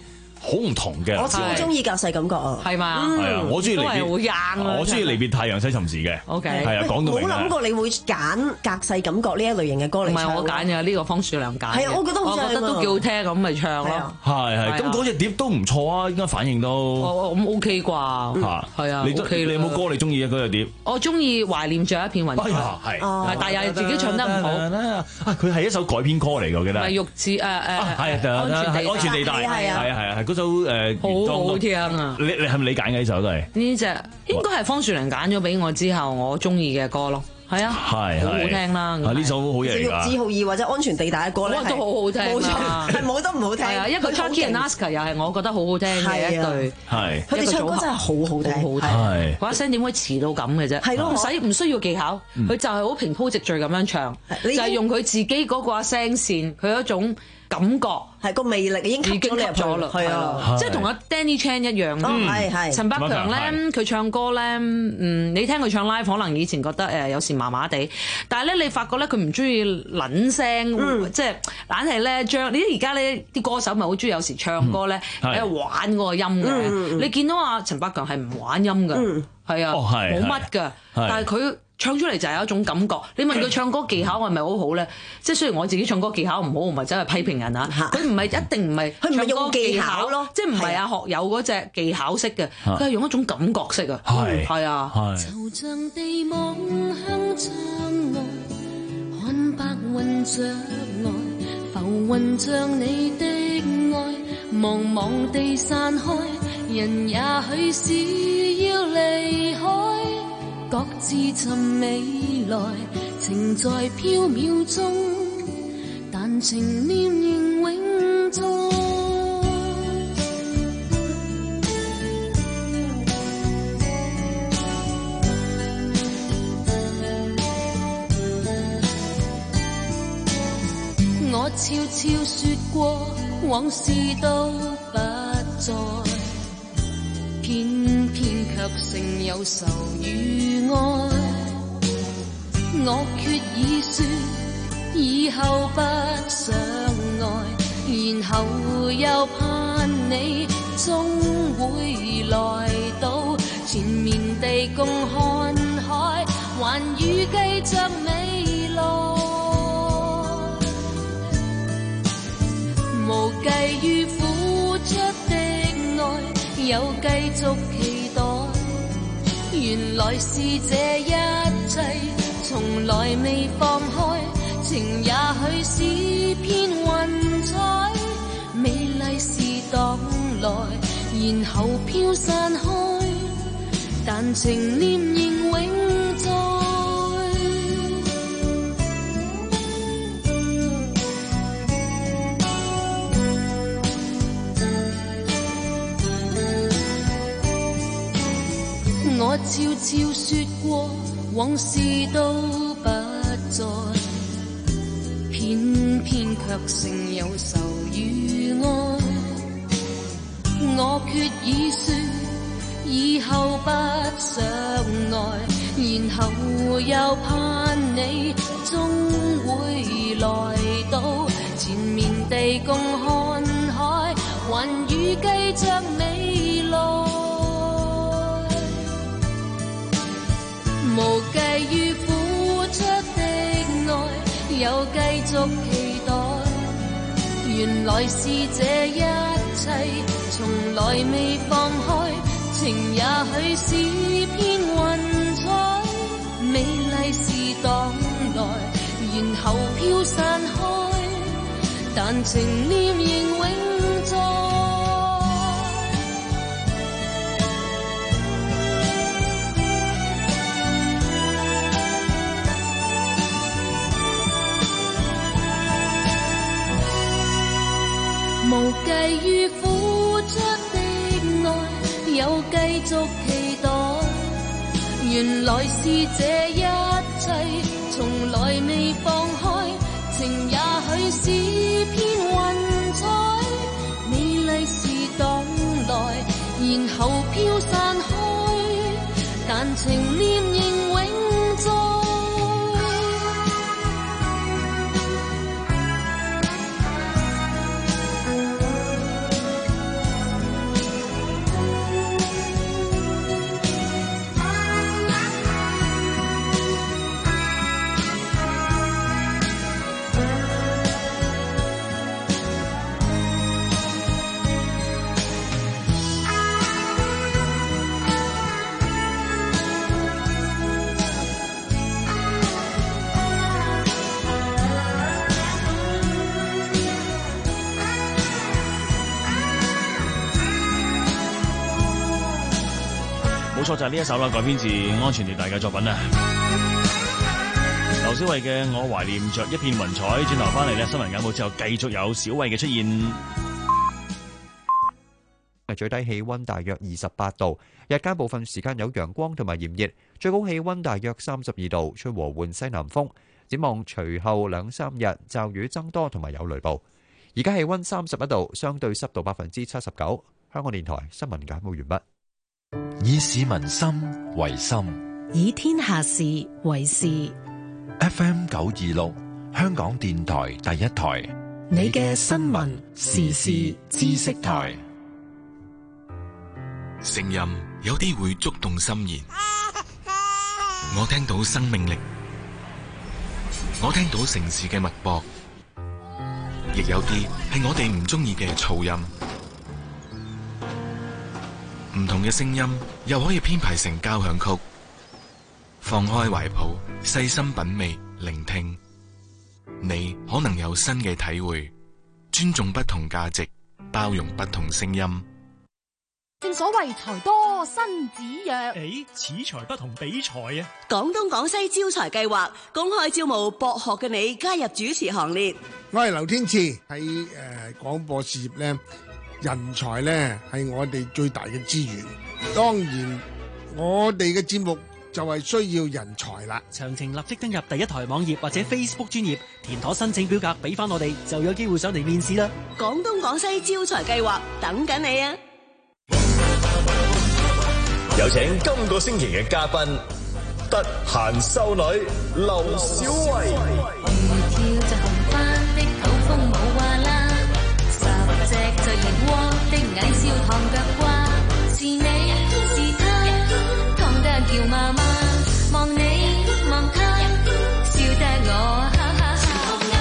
好唔同嘅。 我超中意隔世感覺啊， 係嘛？ 係啊，我中意離別， 好硬我中意離別太陽西沉時嘅。 OK， 係啊，講到明啦。 冇諗過你會揀隔世感覺呢一類型嘅歌嚟唱。 唔係我揀嘅，呢個方樹良揀嘅。 係啊，我覺得好正啊， 我覺得都幾好聽，咁咪唱咯。 係係，咁嗰隻碟都唔錯啊，應該反應都。 我咁 OK 啩？ 嚇， 係啊。 你你有冇歌你中意啊？嗰隻碟？ 我中意懷念着一片雲彩。係，但係自己唱得唔好。啊， 佢係一首改編歌嚟㗎，我記得。 係玉置誒誒。 係安全地帶。係啊係啊係啊係嗰首誒。 好好聽啊！ 你你係咪你揀嘅呢首都係？ 呢隻應該係方樹良揀咗俾我之後，我中意嘅歌咯。係啊，係好好聽啦。 啊呢首好嘢嚟㗎。 玉置浩二或者安全地帶嘅歌咧， 都好好聽。冇錯，係冇得唔好聽。 係啊，一個 Chucky and Aska 又係我覺得好好聽嘅一對。 係。 佢哋唱歌真係好好聽， 好聽。係。把聲點會遲到咁嘅啫？係咯，唔使唔需要技巧，佢就係好平鋪直敍咁樣唱，就係用佢自己嗰個聲線，佢一種感覺係個魅力已經吸咗啦，係啊， 即係同阿 Danny Chan 一樣。 係係。 陳百強咧，佢唱歌咧，嗯，你聽佢唱 live，可能以前覺得誒有時麻麻地，但係咧你發覺咧佢唔中意撚聲，即係懶係咧將。你知而家咧啲歌手咪好中意有時唱歌咧喺度玩嗰個音嘅。你見到阿陳百強係唔玩音㗎，係啊，冇乜㗎，但係佢唱出嚟就係有一種感覺。你問佢唱歌技巧係咪好好咧？即係雖然我自己唱歌技巧唔好，唔係真係批評人啊。佢唔係一定唔係唱歌技巧咯，即係唔係阿學友嗰隻技巧式嘅，佢係用一種感覺式啊。係係啊。 惆悵地望向窗外，看白雲着來，浮雲像你的愛，茫茫地散開，人也許是要離開。各自尋未來，情在飄渺中，但情念仍永在。我悄悄說過，往事都不再。偏偏卻剩有愁與愛，我決意說以後不想愛，然後又盼你終會來到，纏綿地共看海，還預計着未來，無計於付出的愛，有繼續期待，原來是這一切從來未放開，情也許是片雲彩，美麗是蕩來，然後飄散開，但情念仍永在。我悄悄說過，往事都不再，偏偏卻剩有愁與愛。我決意說以後不想愛，然後又盼你終會來到，纏綿地共看海，還預計着未來，無計於付出的愛，有繼續期待，原來是這一切從來未放開，情也許是片雲彩，美麗是蕩來，然後飄散開，但情念仍永在。無計於付出的愛，有繼續期待，原來是這一切從來未放開，情也許是片雲彩，美麗是蕩來，然後飄散開，但情念仍永在。 冇錯就係呢一首啦，改編自安全地帶嘅作品啊。劉小慧嘅《我懷念着一片雲彩》，轉頭翻嚟咧，新聞簡報之後繼續有小慧嘅出現。 最低氣溫大約二十八度，日間部分時間有陽光同埋炎熱，最高氣溫大約三十二度，吹和緩西南風。展望隨後兩三日驟雨增多同埋有雷暴。而家氣溫三十一度，相對濕度百分之七十九。香港電台新聞簡報完畢。 以市民心為心， 以天下事為事。 F M 九二六，香港電台第一台， 你嘅新聞時事知識台。 聲音有啲會觸動心弦，我聽到生命力，我聽到城市嘅脈搏，亦有啲係我哋唔中意嘅噪音。唔同嘅聲音又可以編排成交響曲。放開懷抱，細心品味，聆聽，你可能有新嘅體會。尊重不同價值，包容不同聲音。 正所謂財多身子弱， 誒，此財不同彼財啊！ 廣東廣西招財計劃公開招募博學嘅你加入主持行列。 我係劉天賜，喺誒廣播事業咧，人才咧係我哋最大嘅資源。當然，我哋嘅節目就係需要人才啦。 詳情立即登入第一台網頁或者 Facebook 專頁，填妥申請表格俾翻我哋，就有機會上嚟面試啦。 廣東廣西招財計劃等緊你啊！ 有請今個星期嘅嘉賓，得閒修女劉小慧。 跳着紅番的土風舞話啦，十隻在型窩的矮笑唐腳瓜，是你是他，痛得叫媽媽，望你望他，笑得我哈哈哈。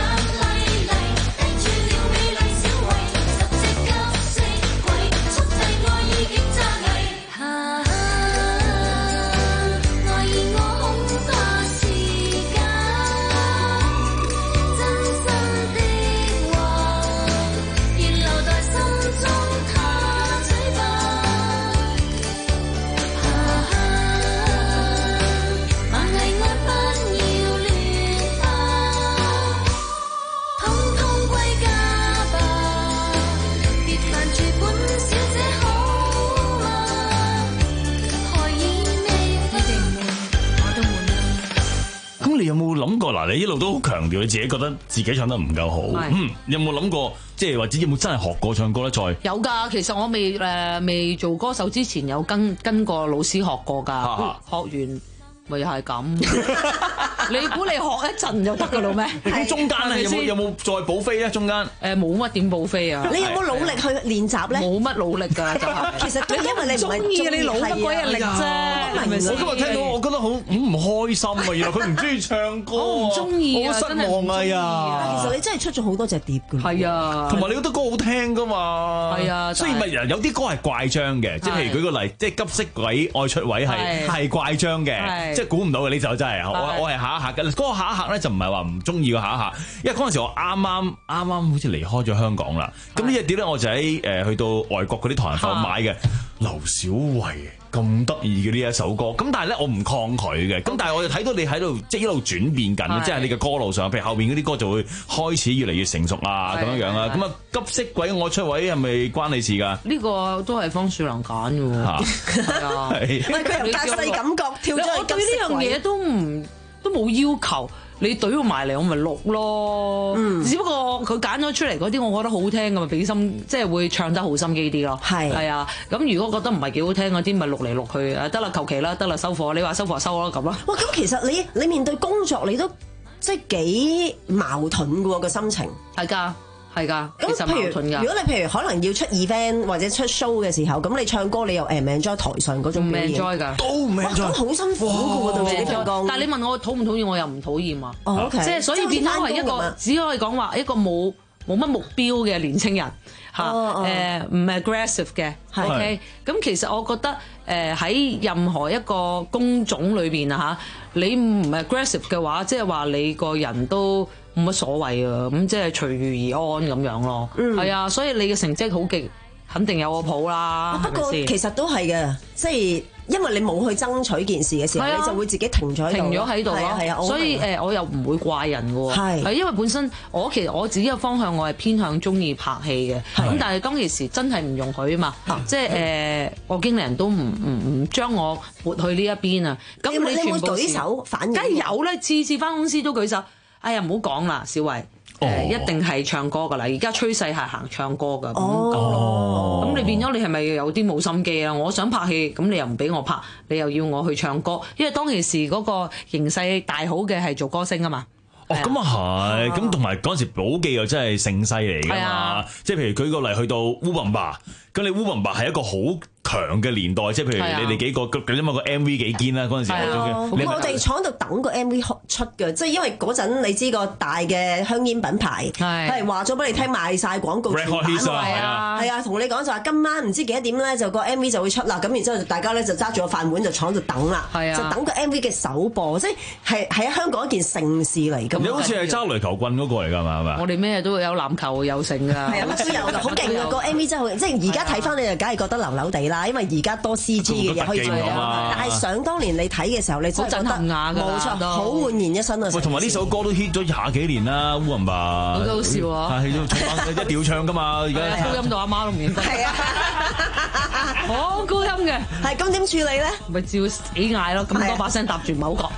你有冇諗過嗱？你一路都好強調你自己覺得自己唱得唔夠好，嗯，有冇諗過即係或者有冇真係學過唱歌咧？再有㗎，其實我未誒、呃、未做歌手之前有跟跟過老師學過㗎，啊、學完咪又係咁。你估你學一陣就得㗎啦咩？ 咁中間咧有冇有冇再補飛啊？中間誒冇乜點補飛啊？ 你有冇努力去練習咧？ 冇乜努力㗎，就係其實因為你唔係中意，你努乜鬼嘢力啫？ 我今日聽到，我覺得好唔唔開心啊！原來佢唔中意唱歌， 我唔中意啊， 好失望啊呀！ 其實你真係出咗好多隻碟㗎， 係啊， 同埋你覺得歌好聽㗎嘛？ 係啊， 所以咪有啲歌係怪張嘅，即係譬如舉個例，即係急色位愛出位係係怪張嘅，即係估唔到嘅呢首真係，我我係下一下嘅，嗰個下一下咧就唔係話唔中意個下一下，因為嗰陣時我啱啱啱啱好似離開咗香港啦，咁呢隻碟咧我就喺誒去到外國嗰啲唐人埠買嘅，劉小慧。咁得意嘅呢一首歌，咁但係咧我唔抗拒嘅，咁但係我就睇到你喺度即係一路轉變緊，即係你嘅歌路上，譬如後邊嗰啲歌就會開始越嚟越成熟啊咁樣樣啊，咁啊急色鬼我出位係咪關你事㗎？ 呢個都係方樹良揀嘅喎，係啊， 佢由駕駛感覺跳咗去急色鬼。我對呢樣嘢都唔都冇要求。你懟到埋嚟，我咪錄咯。嗯、只不過佢揀咗出嚟嗰啲，我覺得好聽㗎嘛，俾心即係會唱得好心機啲咯。係係啊，咁如果覺得唔係幾好聽嗰啲，咪錄嚟錄去啊，得啦，求其啦，得啦，收貨。你話收貨收咯咁咯。哇！咁其實你你面對工作，你都即係幾矛盾㗎喎個心情。係㗎。係㗎，其實矛盾㗎。如果你譬如可能要出 event 或者出 show 嘅時候，咁你唱歌你又誒唔 enjoy 台上嗰種表演，唔 enjoy 㗎，都唔 enjoy，咁好辛苦㗎喎，對自己唱歌。但係你問我討唔討厭，我又唔討厭啊。哦 OK，即係所以變咗係一個只可以講話一個冇冇乜目標嘅年青人嚇，誒唔係 aggressive 嘅。OK，咁其實我覺得誒喺任何一個工種裏邊啊嚇，你唔係 aggressive 嘅話，即係話你個人都冇乜所謂啊，咁即係隨遇而安咁樣咯。嗯，係啊，所以你嘅成績好勁，肯定有個譜啦。不過其實都係嘅，即係因為你冇去爭取件事嘅時候，你就會自己停咗喺度， 停咗喺度咯。 係啊， 所以誒，我又唔會怪人嘅喎。係，因為本身我其實我自己嘅方向，我係偏向中意拍戲嘅。咁但係當其時真係唔容許啊嘛，即係誒，我經理人都唔唔唔將我撥去呢一邊啊。咁你全部舉手反應，梗係有咧，次次翻公司都舉手。哎呀，唔好講啦，小慧。誒、呃、一定係唱歌㗎啦！而家趨勢係行唱歌㗎，咁講咯。咁你變咗你係咪有啲冇心機啊？我想拍戲，咁你又唔俾我拍，你又要我去唱歌，因為當其時嗰個形勢大好嘅係做歌星啊嘛。 哦，咁啊係，咁同埋嗰陣時寶記又真係盛世嚟㗎嘛。即係譬如舉個例，去到烏雲吧，咁你烏雲吧係一個好強嘅年代，即係譬如你哋幾個，你諗下個 M V 幾堅啦嗰陣時。 我哋坐喺度等個 M V 出嘅，即係因為嗰陣你知個大嘅香煙品牌係話咗俾你聽賣晒廣告全版係啊，係啊，同你講就話今晚唔知幾多點咧，就個 M V 就會出啦。咁然之後大家咧就揸住個飯碗就坐喺度等啦，就等個 M V 嘅首播，即係係喺香港一件盛事嚟㗎。 你好似係揸壘球棍嗰個嚟㗎嘛？係咪？ 我哋咩都有籃球有成㗎，係啊，乜都有㗎，好勁㗎個 M V 真係好，即係而家睇翻你就梗係覺得流流地啦，因為而家多 C G 嘅嘢可以做啊。但係想當年你睇嘅時候，你真係覺得冇錯，好煥然一新啊！ 喂，同埋呢首歌都 hit 咗廿幾年啦，烏雲吧。 好好笑啊！ 係一定要唱㗎嘛，而家高音到阿媽都唔認得。係啊，好高音嘅。 係咁點處理咧？ 咪照死嗌咯，咁多把聲搭住某個。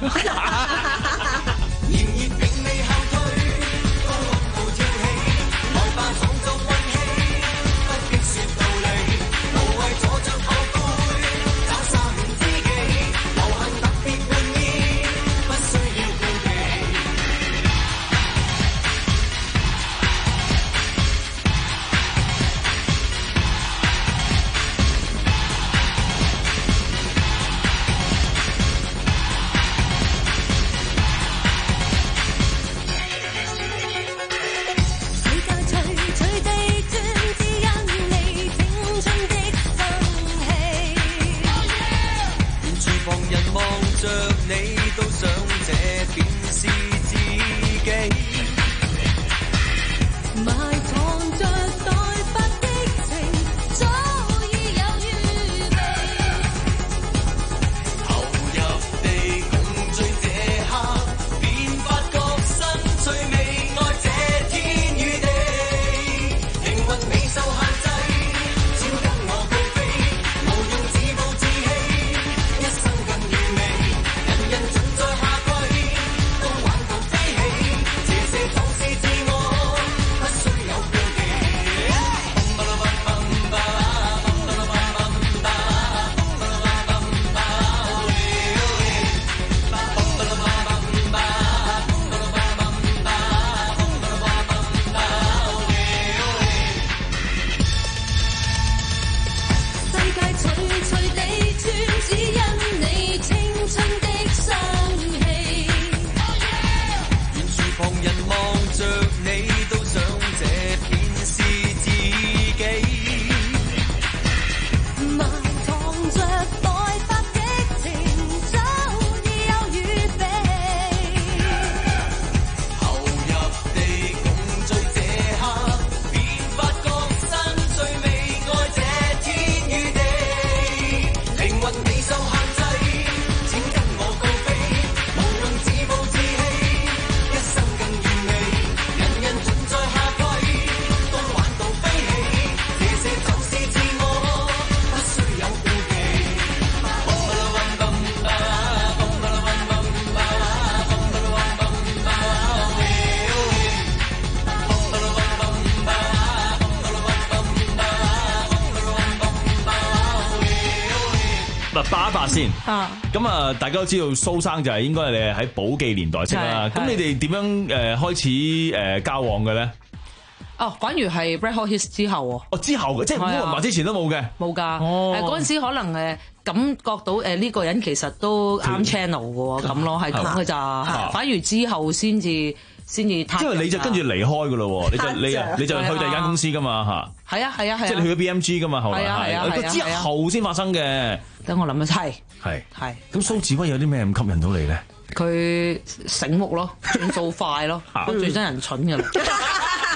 巴巴先，咁啊，大家都知道蘇生就係應該係你喺寶記年代識啦。咁你哋點樣誒開始誒交往嘅咧？ 哦，反而係 Red Hot Hits 之後喎。 哦，之後嘅，即係烏雲吧之前都冇嘅。 冇㗎。哦。誒嗰陣時可能誒感覺到誒呢個人其實都啱 channel 嘅喎，咁咯，係咁嘅咋。反而之後先至。先至，因為你就跟住離開噶咯，你就你你就去第二間公司噶嘛嚇。 係啊係啊係啊， 即係你去咗 B M G 噶嘛，後來係之後先發生嘅。 等我諗下，係係係。 咁蘇志威有啲咩咁吸引到你咧？ 佢醒目咯，轉數快咯，我最憎人蠢噶啦。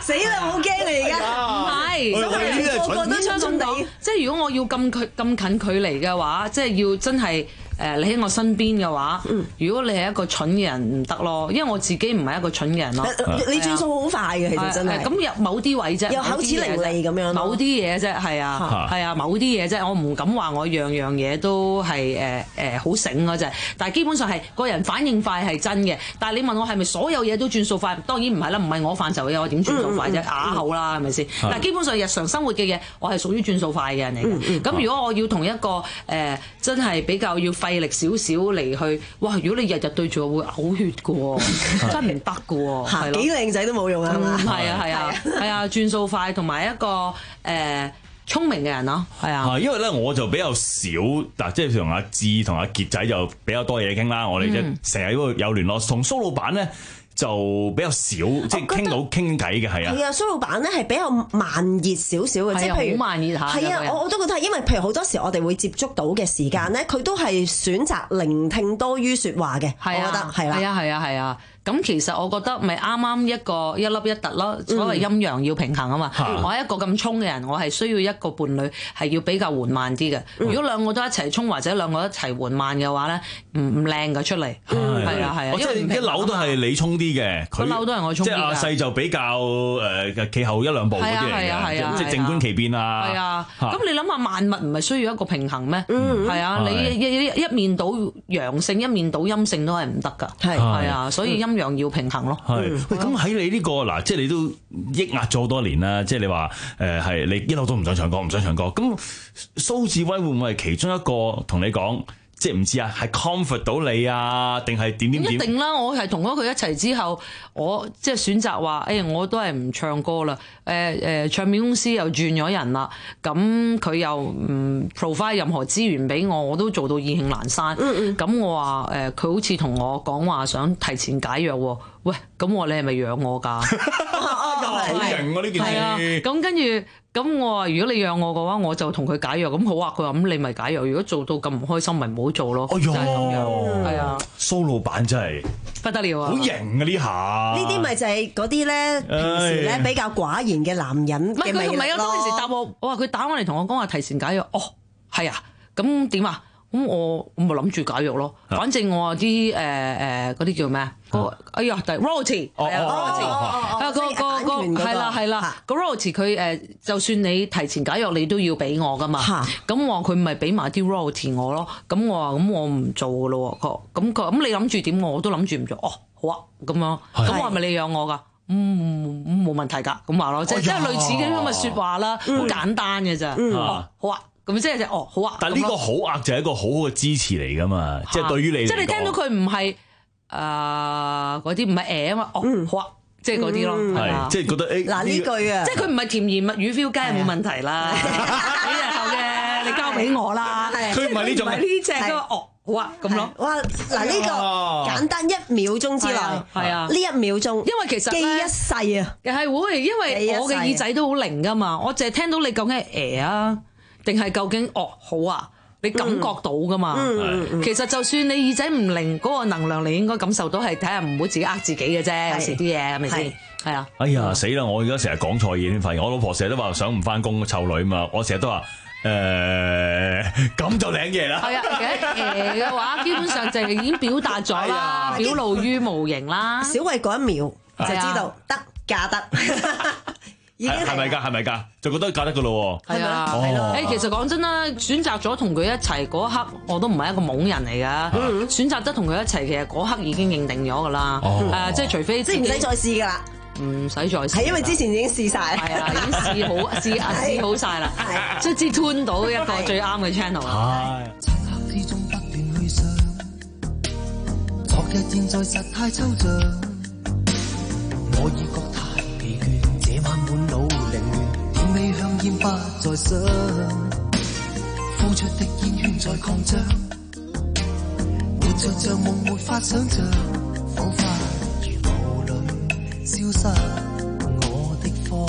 死啦！好驚你而家， 唔係，個個都相信你。即係如果我要咁距咁近距離嘅話，即係要真係。誒你喺我身邊嘅話，如果你係一個蠢嘅人唔得咯，因為我自己唔係一個蠢嘅人咯。 你轉數好快嘅，其實真係。 咁有某啲位啫， 有口齒伶俐咁樣。 某啲嘢啫，係啊，係啊，某啲嘢啫，我唔敢話我樣樣嘢都係誒誒好醒嗰隻，但係基本上係個人反應快係真嘅。但係你問我係咪所有嘢都轉數快？當然唔係啦，唔係我範疇嘅嘢，我點轉數快啫？啞口啦，係咪先？但係基本上日常生活嘅嘢，我係屬於轉數快嘅人嚟嘅。咁如果我要同一個誒真係比較要費力少少嚟去，哇！如果你日日對住我會嘔血嘅喎，真係唔得嘅喎，係咯， 幾靚仔都冇用啊，係嘛？ 係啊係啊係啊，轉數快同埋一個誒聰明嘅人咯，係啊。 因為咧我就比較少嗱，即係同阿志同阿傑仔就比較多嘢傾啦。我哋即成日都有聯絡，同蘇老闆咧就比較少，即係傾到傾偈嘅係啊。 係啊，蘇老闆咧係比較慢熱少少嘅，即係譬如好慢熱下。 係啊，我我都覺得，因為譬如好多時我哋會接觸到嘅時間咧，佢都係選擇聆聽多於説話嘅。我覺得係啦。 係啊係啊係啊。咁其實我覺得咪啱啱一個一粒一突咯，所謂陰陽要平衡啊嘛。嗯、我係一個咁衝嘅人，我係需要一個伴侶係要比較緩慢啲嘅。嗯、如果兩個都一齊衝或者兩個一齊緩慢嘅話咧，唔唔靚嘅出嚟。係啊係啊， 即係一樓都係你衝啲嘅，佢樓都係我衝啲。即係阿細就比較誒企後一兩步嗰啲嚟嘅，即係靜觀其變啊。 係啊，咁你諗下萬物唔係需要一個平衡咩？係啊，你一一面倒陽性，一面倒陰性都係唔得㗎。係係啊，所以陰陽要平衡咯。 係，喂，咁喺你呢個嗱，即係你都抑壓咗好多年啦。即係你話誒係你一路都唔想唱歌，唔想唱歌。咁蘇志威會唔會係其中一個同你講？即係唔知啊，係 comfort 到你啊，定係點點點？ 一定啦！我係同咗佢一齊之後，我即係選擇話，誒、欸，我都係唔唱歌啦。誒、呃、誒、呃，唱片公司又轉咗人啦，咁佢又唔 provide 任何資源俾我，我都做到意興闌珊。咁、嗯嗯、我話誒，佢、呃、好似同我講話想提前解約喎。喂，咁我你係咪養我㗎？ 好型啊！呢件事。係啊， 咁跟住。咁我話如果你養我嘅話，我就同佢解約。咁好啊，佢話咁你咪解約。如果做到咁唔開心，咪唔好做咯。哎呀，係啊， 蘇老闆真係不得了啊！ 好型啊呢下。 呢啲咪就係嗰啲咧，平時咧比較寡言嘅男人嘅魅力咯。唔係佢唔係啊，當陣時答我，我話佢打我嚟同我講話提前解約。哦，係啊，咁點啊？咁我我咪諗住解約咯。反正我話啲誒誒嗰啲叫咩啊？個哎呀，第 royalty 係啊 royalty 啊個個個係啦係啦個 royalty 佢誒，就算你提前解約，你都要俾我噶嘛。咁我話佢咪俾埋啲 royalty 我咯。咁我話咁我唔做噶咯。佢咁佢咁你諗住點？我都諗住唔做。哦，好啊，咁樣咁我係咪你養我㗎？嗯，冇問題㗎。咁話咯，即係即係類似嘅咁嘅説話啦，好簡單嘅咋。哦，好啊。咁即係就哦好啊！ 但係呢個好額就係一個好好嘅支持嚟噶嘛，即係對於你嚟講， 即係你聽到佢唔係誒嗰啲唔係誒啊嘛，哦好啊，即係嗰啲咯， 係即係覺得誒嗱呢句啊， 即係佢唔係甜言蜜語 feel，梗係冇問題啦。幾日後嘅你交俾我啦， 佢唔係呢種， 唔係呢隻嘅哦好啊咁咯。 哇嗱呢個簡單一秒鐘之內係啊，呢一秒鐘，因為其實記一世啊， 又係會，因為我嘅耳仔都好靈噶嘛，我淨係聽到你究竟係誒啊。定係究竟哦好啊？你感覺到噶嘛？嗯嗯、其實就算你耳仔唔靈，嗰、嗰個能量你應該感受到係睇下唔好自己呃自己嘅啫。有時啲嘢係咪先？係啊！ 哎呀死啦！我而家成日講錯嘢先發現，我老婆成日都話想唔翻工湊女嘛，我成日都話誒咁就領嘢啦。係啊， 誒嘅話基本上就係已經表達咗啦，表露於無形啦。 小慧嗰一秒就知道得嫁得。 係咪㗎？係咪㗎？就覺得嫁得㗎咯喎！ 係啊，係咯。誒，其實講真啦，選擇咗同佢一齊嗰一刻，我都唔係一個懵人嚟㗎。嗯、選擇得同佢一齊，其實嗰刻已經認定咗㗎啦。誒、哦呃，即係除非即係唔使再試㗎啦。 唔使再試。係因為之前已經試晒。 係啊，已經試好試啊試好晒啦。即係知 tune 到一個最啱嘅 channel 啦。漆黑之中不斷去想，昨日現在實太抽象，我已覺太疲倦，這晚滿腦凌亂，點味香煙不再想，呼出的煙圈在擴張，活着像夢沒法想像，彷彿如無論消失我的方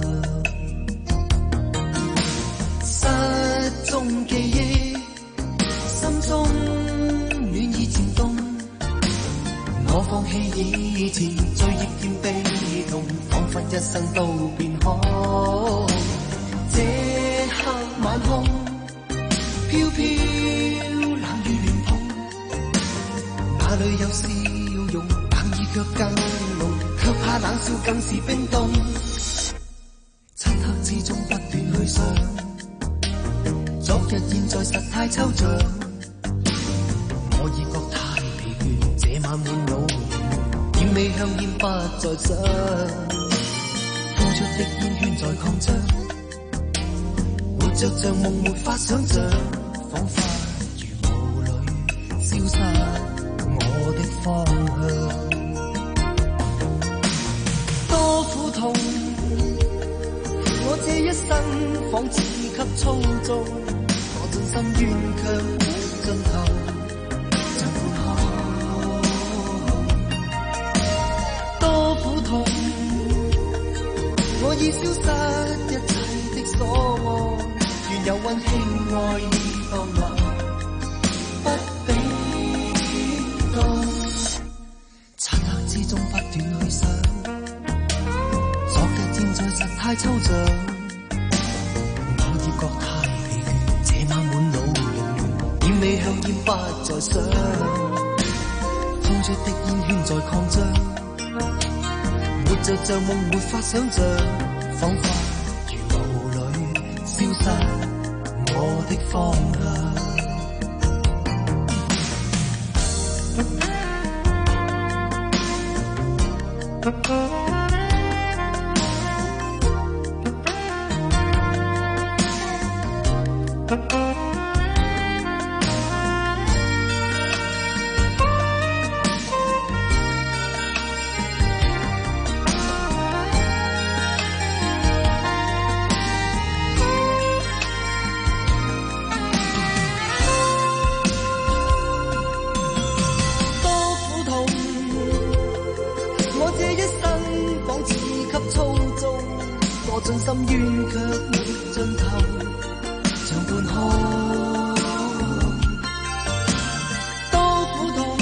向，失蹤記憶，心中暖意漸凍，我放棄以前醉意漸被痛，彷彿一生都變好。這刻晚空飄飄冷雨亂碰，哪裏有笑容，冷意卻更濃，卻怕冷笑更是冰凍。漆黑之中不斷去想，昨日現在實太抽象，我已覺太疲倦，這晚滿腦煙味香煙不再想，呼出的煙圈在擴張，活着像夢沒法想像，彷彿如霧裏消失我的方向。多苦痛，我這一生仿似給操縱，我盡心願卻沒盡頭，像半空。多苦痛，我已消失一切的所愛，願有溫馨愛意當來，不冰凍。漆黑之中不斷去想，昨日現在實太抽象，我已覺太疲倦，這晚滿腦繽亂，煙味香煙不再想，呼出的煙圈在擴張，活着像夢沒法想像，彷彿如霧裏消失我的方向。盡心願卻沒盡頭，像半空。多苦痛，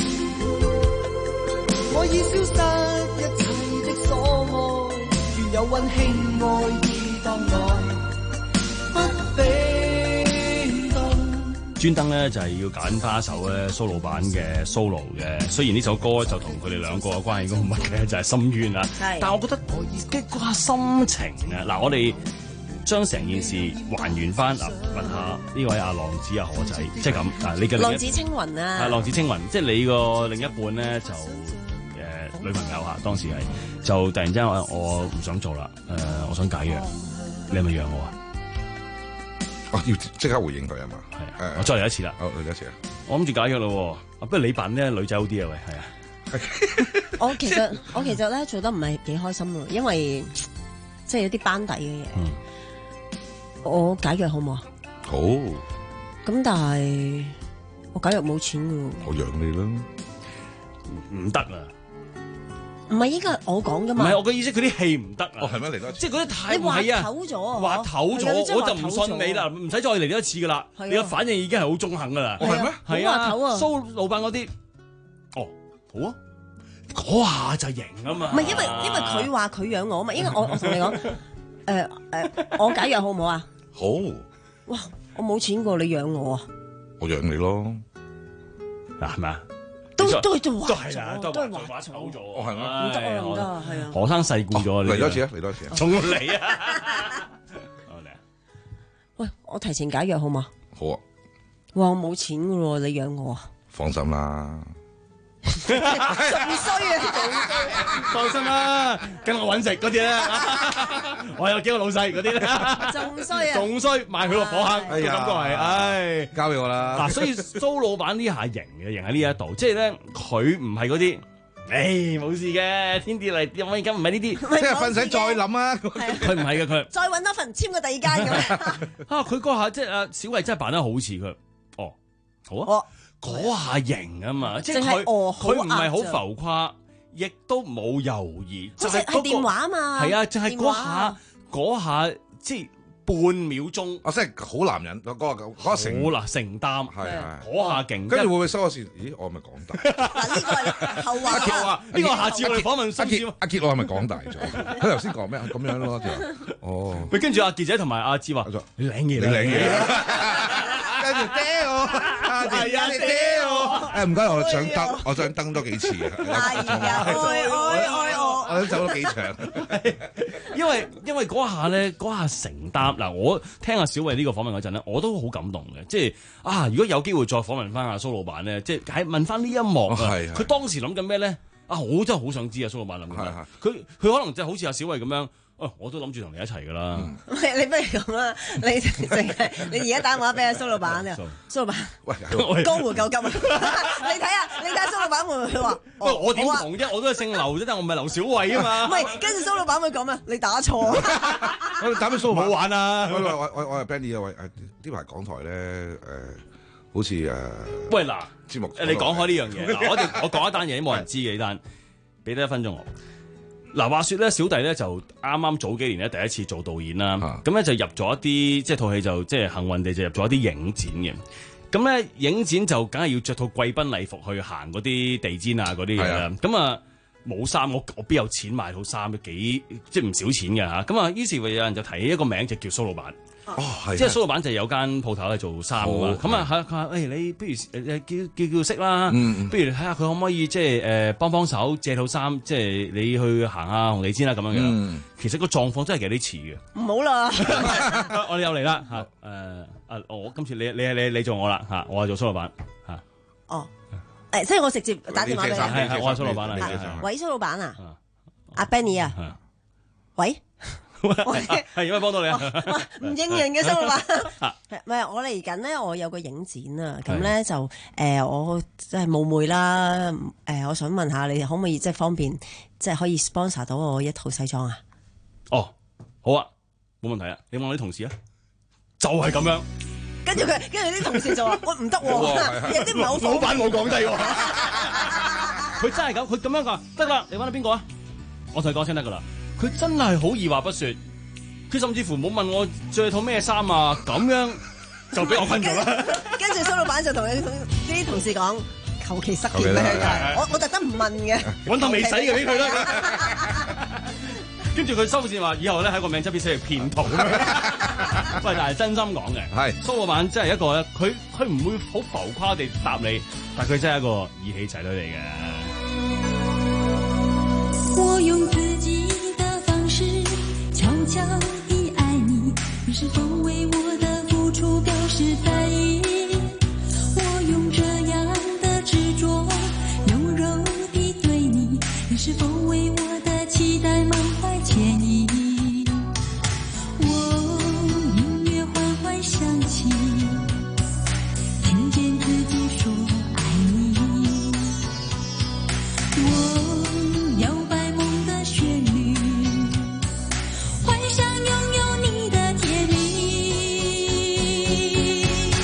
我已消失一切的所愛，願有溫馨愛意當來，不冰凍。 專登咧就係、是、要揀翻一首咧蘇老闆嘅 solo 嘅，雖然呢首歌就同佢哋兩個嘅關係咁密嘅，就係、是、深淵啦。但係我覺得嘅嗰下心情啊，嗱我哋將成件事還原翻嗱，問下呢位阿浪子阿何仔，即係咁啊，你嘅浪子青雲啊， 係浪子青雲，即係你個另一半咧就誒、呃、女朋友嚇，當時係就突然之間話我唔想做啦，誒、呃、我想解約，你係咪讓我啊？ 我要即刻回應佢啊嘛， 係啊，我再嚟一次啦， 好嚟一次啊， 我諗住解約咯，啊不如你扮咧女仔好啲啊喂，係啊， 我其實我其實咧做得唔係幾開心咯，因為即係有啲班底嘅嘢，嗯、我解約好唔好啊？ 好， 咁但係我解約冇錢噶， 我養你啦， 唔得啊！ 唔係應該係我講噶嘛？ 唔係我嘅意思，佢啲戲唔得啊！ 哦，係咩嚟多？ 即係嗰啲太唔係啊！ 話唞咗， 話唞咗，我就唔信你啦，唔使再嚟多一次噶啦。你個反應已經係好中肯噶啦。 哦，係咩？ 係啊，蘇老闆嗰啲，哦，好啊，嗰下就型啊嘛。 唔係因為因為佢話佢養我啊嘛，因為我我同你講，誒誒，我解約好唔好啊？ 好。 哇！我冇錢過，你養我啊？ 我養你咯。 嗱係咪啊？ 都都係話係啊，都係話醜咗。 哦，係咩？ 唔得啊，唔得啊，係啊。 何生細顧咗嚟多次啊，嚟多次啊， 重嚟啊！好嚟啊！ 喂，我提前解約好嘛？ 好啊。 哇，我冇錢噶喎，你養我啊？ 放心啦。 仲衰啊！ 放心啦，跟我搵食嗰啲咧，我有幾個老細嗰啲咧， 仲衰啊！ 仲衰賣佢落火坑，個感覺係，唉， 交俾我啦。 嗱，所以蘇老闆呢下型嘅，型喺呢一度，即係咧，佢唔係嗰啲，誒冇事嘅，天跌嚟跌，我而家唔係呢啲， 聽日瞓醒再諗啊！ 佢唔係嘅，佢再搵多份簽個第二間咁啊！佢嗰下即係阿小慧真係扮得好似佢，哦，好啊。嗰下型啊嘛，即係佢佢唔係好浮誇，亦都冇猶豫，就係、是、嗰、那個、 電話啊嘛， 係啊，就係、是、嗰下嗰下即係半秒鐘。 我真係好男人，嗰、嗰個嗰、嗰個承好啦，承擔係係嗰下勁。 跟住會唔會收咗線？咦，我係咪講大？ 嗱呢個係後話。 阿傑話：呢個下次我哋訪問阿傑，阿傑我係咪講大咗？佢頭先講咩？咁樣咯就哦。 咪跟住阿傑仔同埋阿志話：你領嘢，你領嘢。 跟住爹我，係啊爹我。誒唔該，我想登，我想登多幾次啊。 係啊，愛愛愛我。 我想走咗幾場。 因為因為嗰下咧，嗰下承擔嗱，我聽阿小慧呢個訪問嗰陣咧，我都好感動嘅。即係啊，如果有機會再訪問翻阿蘇老闆咧，即係問翻呢一幕啊，佢當時諗緊咩咧？啊，我真係好想知啊，蘇老闆諗緊咩？佢佢可能即係好似阿小慧咁樣。哦、我都諗住同你一齊噶啦。 嗯、你不如咁啦，你淨係你而家打電話俾阿蘇老闆啊，蘇老闆，喂，江湖救急啊！你睇下，你睇下蘇老闆會唔會話？ 喂，我點同啫？我都係姓劉啫，但我唔係劉小慧啊嘛。 唔係，跟住蘇老闆會講咩？你打錯。 我打俾蘇老闆。 唔好玩啊！ 我我我我係 Benny 啊！喂，呢排港台咧誒，好似誒， 喂嗱節目你講開呢樣嘢，我哋我講一單嘢，冇人知嘅呢單，俾多一分鐘我。嗱，話說咧，小弟咧就啱啱早幾年咧第一次做導演啦，咁咧、啊、就入咗一啲，即係套戲就即係幸運地就入咗一啲影展嘅。咁咧影展就梗係要着套貴賓禮服去行嗰啲地氈啊嗰啲嘢啦。咁啊冇衫，我我邊有錢買套衫？幾即係唔少錢嘅嚇。咁啊，於是乎有人就提起一個名，就叫蘇老闆。哦，係，即係蘇老闆就有間鋪頭係做衫㗎嘛。咁啊係，佢話誒你不如誒叫叫叫識啦，嗯、不如睇下佢可唔可以即係誒幫幫手借套衫，即係你去行下紅地氈啦咁樣樣。嗯、其實個狀況真係幾啲似嘅。 唔好啦， 我哋又嚟啦嚇誒誒，我今次你你你你做我啦嚇，我係做蘇老闆嚇。 哦，誒即係我直接打電話俾你， 係係我係蘇老闆啦。 喂，蘇老闆啊，阿 Benny 啊，喂。 係有咩幫到你啊？ 唔應人嘅蘇老闆，唔係我嚟緊咧，我有個影展啊，咁咧就誒我即係冒昧啦，誒我想問下你可唔可以即係方便即係可以 sponsor 到我一套西裝啊？ 哦，好啊，冇問題啊，你問我啲同事啊，就係咁樣。 跟住佢，跟住啲同事就話：我唔得喎，有啲唔係好。 老闆冇講低喎，佢真係咁，佢咁樣講得啦，你揾到邊個啊？我同你講先得噶啦。佢真係好二話不說，佢甚至乎冇問我着套咩衫啊，咁樣就俾我分咗啦。 跟住蘇老闆就同你啲同事講，求其塞件俾佢，我我特登唔問嘅， 揾到未使嘅俾佢啦。跟住佢收線話，以後咧喺個名側邊寫住騙徒。喂，但係真心講嘅，係蘇老闆真係一個咧，佢佢唔會好浮誇地答你，但係佢真係一個義氣仔女嚟嘅。 我用自己悄悄地愛你，你是否為我的付出表示在意？我用這樣的執着，柔柔地對你，你是否為我的期待滿懷歉意？我音樂緩緩響起，聽見自己說愛你。我搖擺夢的旋律，想擁有你的甜蜜。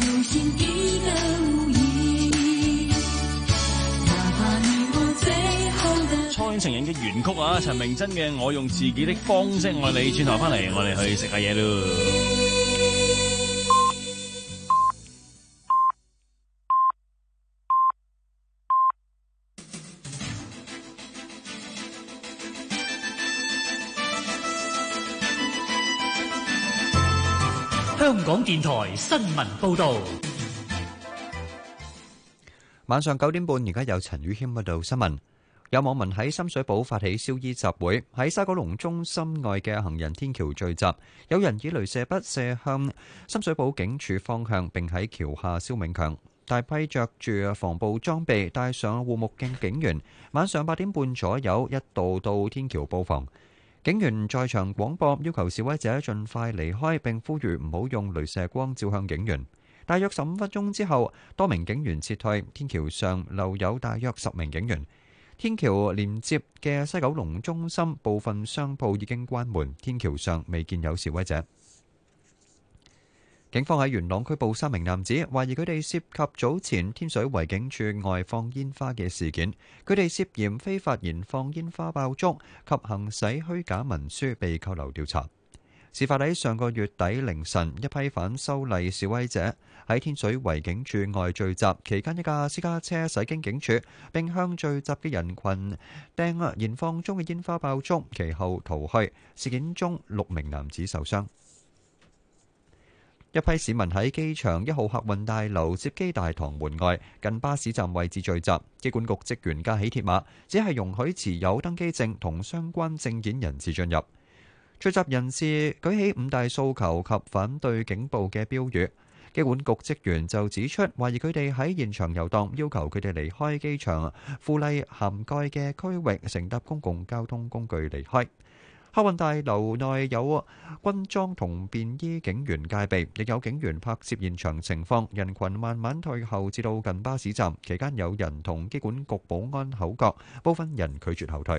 留下一個無意，哪怕你我最後的。 初戀情人嘅原曲啊，陳明真嘅《我用自己的方式愛你》。轉頭翻嚟，我哋去食下嘢咯。 香港電台新聞報道， 晚上九點半，而家有陳宇謙報道新聞。有網民喺深水埗發起燒衣集會，喺西九龍中心外嘅行人天橋聚集，有人以雷射筆射向深水埗警署方向，並喺橋下燒冥鏹。大批着住防暴裝備、戴上護目鏡警員，晚上八點半左右一度到天橋布防。警員在場廣播，要求示威者盡快離開，並呼籲唔好用雷射光照向警員。大約十五分鐘之後，多名警員撤退，天橋上留有大約十名警員。天橋連接嘅西九龍中心部分商鋪已經關門，天橋上未見有示威者。警方喺元朗拘捕三名男子，懷疑佢哋涉及早前天水圍警署外放煙花嘅事件。佢哋涉嫌非法燃放煙花爆竹及行使虛假文書，被扣留調查。事發喺上個月底凌晨，一批反修例示威者喺天水圍警署外聚集，期間一架私家車駛經警署，並向聚集嘅人群掟燃放中嘅煙花爆竹，其後逃去。事件中六名男子受傷。一批市民喺機場一號客運大樓接機大堂門外近巴士站位置聚集，機管局職員架起鐵馬，只係容許持有登機證同相關證件人士進入。聚集人士舉起五大訴求及反對警暴嘅標語，機管局職員就指出，懷疑佢哋喺現場遊蕩，要求佢哋離開機場附例涵蓋嘅區域，乘搭公共交通工具離開。客運大樓內有軍裝同便衣警員戒備，亦有警員拍攝現場情況。人群慢慢退後至到近巴士站，期間有人同機管局保安口角，部分人拒絕後退。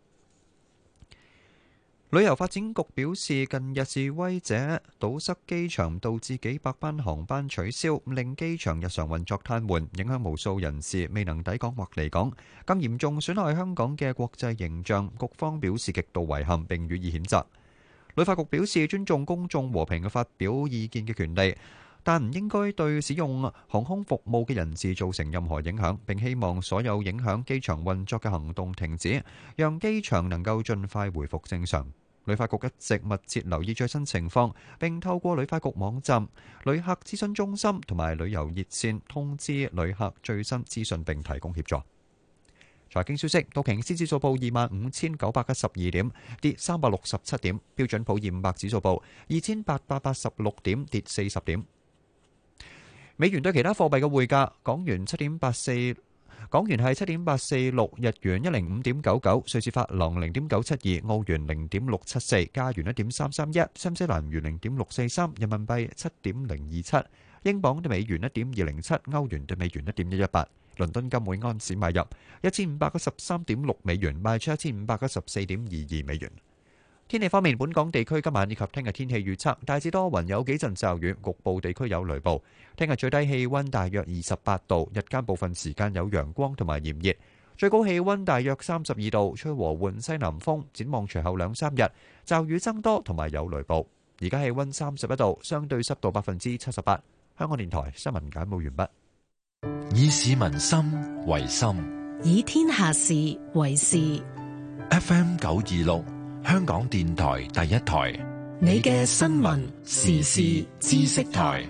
旅遊發展局表示，近日示威者堵塞機場，導致幾百班航班取消，令機場日常運作癱瘓，影響無數人士未能抵港或離港，更嚴重損害香港嘅國際形象。局方表示極度遺憾並予以譴責。旅發局表示尊重公眾和平嘅發表意見嘅權利，但唔應該對使用航空服務嘅人士造成任何影響，並希望所有影響機場運作嘅行動停止，讓機場能夠盡快回復正常。旅發局一直密切留意最新情況，並透過旅發局網站、旅客諮詢中心同埋旅遊熱線通知旅客最新資訊並提供協助。財經消息，道瓊斯指數報二萬五千九百一十二點，跌三百六十七點；標準普爾五百指數報二千八百八十六點，跌四十點。美元對其他貨幣嘅匯價：港元七點八四。港元係七點八四六，日元一零五點九九，瑞士法郎零點九七二，澳元零點六七四，加元一點三三一，新西蘭元零點六四三，人民幣七點零二七，英鎊對美元一點二零七，歐元對美元一點一一八。倫敦金每安士買入一千五百一十三點六美元，賣出一千五百一十四點二二美元。天氣方面，本港地區今晚以及聽日天氣預測大致多雲，有幾陣驟雨，局部地區有雷暴。聽日最低氣溫大約二十八度，日間部分時間有陽光同埋炎熱，最高氣溫大約三十二度，吹和緩西南風。展望隨後兩三日，驟雨增多同埋有雷暴。而家氣溫三十一度，相對濕度百分之七十八。香港電台新聞簡報完畢。 以市民心為心， 以天下事為事。 F M 九二六。香港電台第一台， 你嘅新聞時事知識台。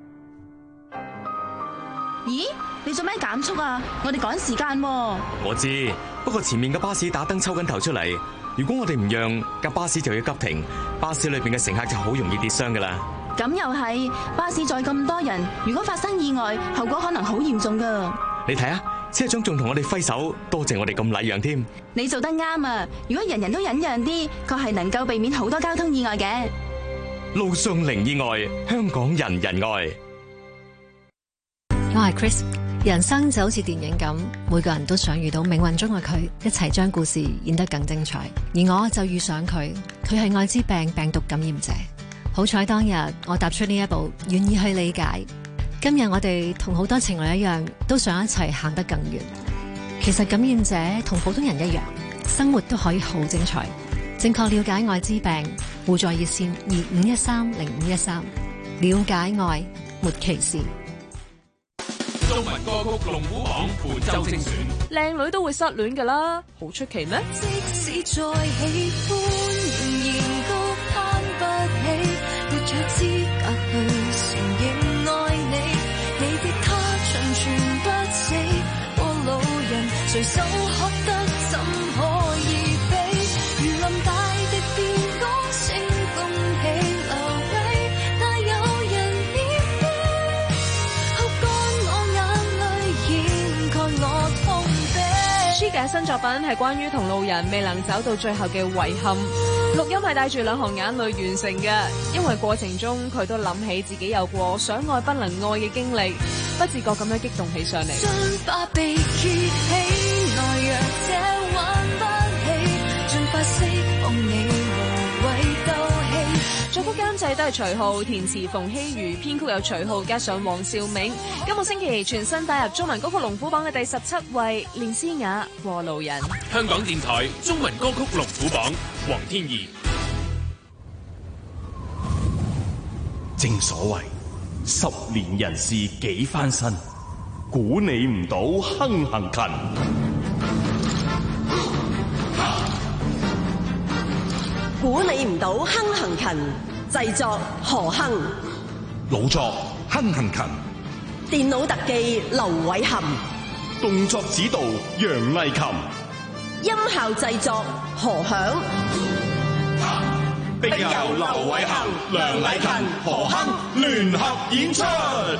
咦，你做咩減速啊？我哋趕時間喎。 我知，不過前面嘅巴士打燈抽緊頭出嚟，如果我哋唔讓，架巴士就要急停，巴士裏邊嘅乘客就好容易跌傷噶啦。 咁又係，巴士載咁多人，如果發生意外，後果可能好嚴重噶。 你睇下。車長仲同我哋揮手，多謝我哋咁禮讓添。 你做得啱啊！如果人人都忍讓啲，確係能夠避免好多交通意外嘅。 路上零意外，香港人人愛。 我係 Chris， 人生就好似電影咁，每個人都想遇到命運中嘅佢，一齊將故事演得更精彩。而我就遇上佢，佢係愛滋病病毒感染者。好彩當日我踏出呢一步，願意去理解。 今日我哋同好多情侶一樣，都想一齊行得更遠。其實感染者同普通人一樣，生活都可以好精彩。正確了解艾滋病，互助熱線二五一三零五一三，了解愛，沒歧視。 中文歌曲龍虎榜本周精選， 靚女都會失戀㗎啦，好出奇咩？ 即使再喜歡，仍然高攀不起，沒有資格去承認愛你，你的他長存不死，過路人隨手可得，怎可以比？如臨大敵便講聲恭喜留位，但有人偏偏哭乾我眼淚，掩蓋我痛悲。 舒嘅新作品係關於同路人未能走到最後嘅遺憾，錄音係帶住兩行眼淚完成嘅，因為過程中佢都諗起自己有過想愛不能愛嘅經歷，不自覺咁樣激動起上嚟。 盡把被揭起，內弱者玩不起，盡快釋放你無謂鬥氣。 作曲監製都係徐浩，填詞馮曦妤，編曲有徐浩加上黃兆銘。今個星期全新打入中文歌曲龍虎榜嘅第十七位，連詩雅《過路人》。 香港電台中文歌曲龍虎榜，黃天怡。 正所謂十年人事幾番新，估你唔到亨行勤。 估你唔到亨行勤，製作何亨， 老作亨行勤， 電腦特技劉偉涵， 動作指導楊麗琴， 音效製作何響， 並由劉偉涵、梁麗勤、何亨聯合演出。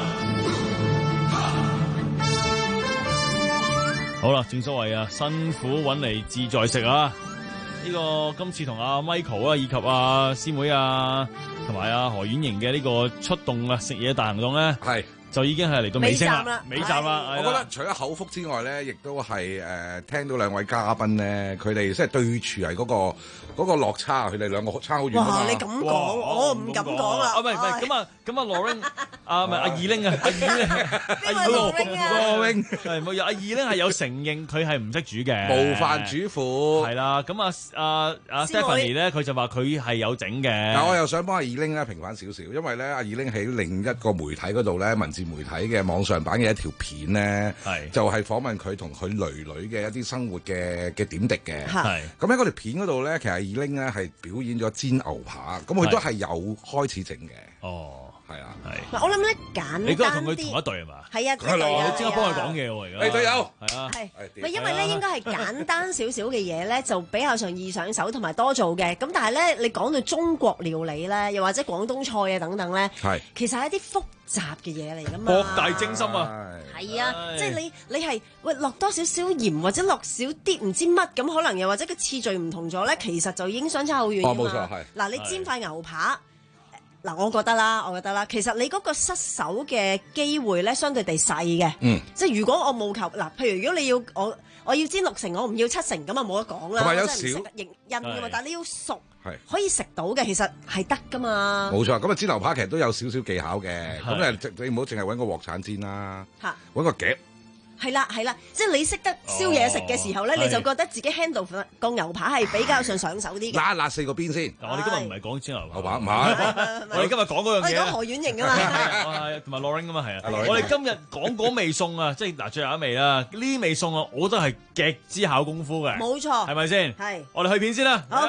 好啦，正所謂啊，辛苦揾嚟志在食啊！呢、這個今次同阿 Michael 啊，以及阿師妹啊，同埋阿何婉瑩嘅呢個出動啊食嘢大行動咧，係就已經係嚟到尾聲啦，尾站啦。 我覺得除咗口福之外咧，亦都係誒、呃、聽到兩位嘉賓咧，佢哋即係對處係嗰個。嗰個落差，佢哋兩個差好遠啊嘛！ 哇！你咁講，我唔敢講啦。 啊，唔係唔係，咁啊咁啊，Lorraine 啊，唔係阿二玲啊，阿二玲， 邊位 Lorraine 啊 ？Lorraine 係冇有阿二玲係有承認佢係唔識煮嘅， 無飯主婦係啦。咁啊啊啊 Stephanie 咧，佢就話佢係有整嘅。 但我又想幫阿二玲咧平反少少，因為咧阿二玲喺另一個媒體嗰度咧，文字媒體嘅網上版嘅一條片咧，就係訪問佢同佢囡囡嘅一啲生活嘅嘅點滴嘅。係咁喺嗰條片嗰度咧，其實二玲咧係表演咗煎牛扒，咁佢都係有開始整嘅。哦，係啊，係。 我諗咧簡單啲。 你嗰日同佢同一隊係嘛？ 係啊， 係咯，你即刻幫佢講嘢喎而家。 誒隊友， 係啊， 係。唔係因為咧應該係簡單少少嘅嘢咧，就比較上易上手同埋多做嘅。咁但係咧，你講到中國料理咧，又或者廣東菜啊等等咧，係其實係一啲複雜嘅嘢嚟㗎嘛。 博大精深啊！ 係啊，即係你你係喂落多少少鹽或者落少啲唔知乜咁，可能又或者個次序唔同咗咧，其實就已經相差好遠㗎嘛。 哦，冇錯，係。 嗱，你煎塊牛扒。嗱，我覺得啦，我覺得啦，其實你嗰個失手嘅機會咧，相對地細嘅。嗯。即係如果我務求嗱，譬如如果你要我我要煎六成，我唔要七成，咁啊冇得講啦。 同埋有少印㗎嘛，但係你要熟，係可以食到嘅，其實係得㗎嘛。 冇錯，咁啊煎牛扒其實都有少少技巧嘅，咁誒你唔好淨係揾個鑊鏟煎啦，嚇，揾個夾。 係啦係啦，即係你識得燒嘢食嘅時候咧，你就覺得自己 handle 個牛扒係比較上上手啲嘅。 辣辣四個邊先。 我哋今日唔係講煎牛扒，唔係， 我哋今日講嗰樣嘢。 我哋講何婉瑩啊嘛， 係同埋 Lorraine 啊嘛，係啊。我哋今日講嗰味餸啊，即係嗱最後一味啦。呢味餸啊，我覺得係極之考功夫嘅。 冇錯， 係咪先？ 係。 我哋去片先啦。好。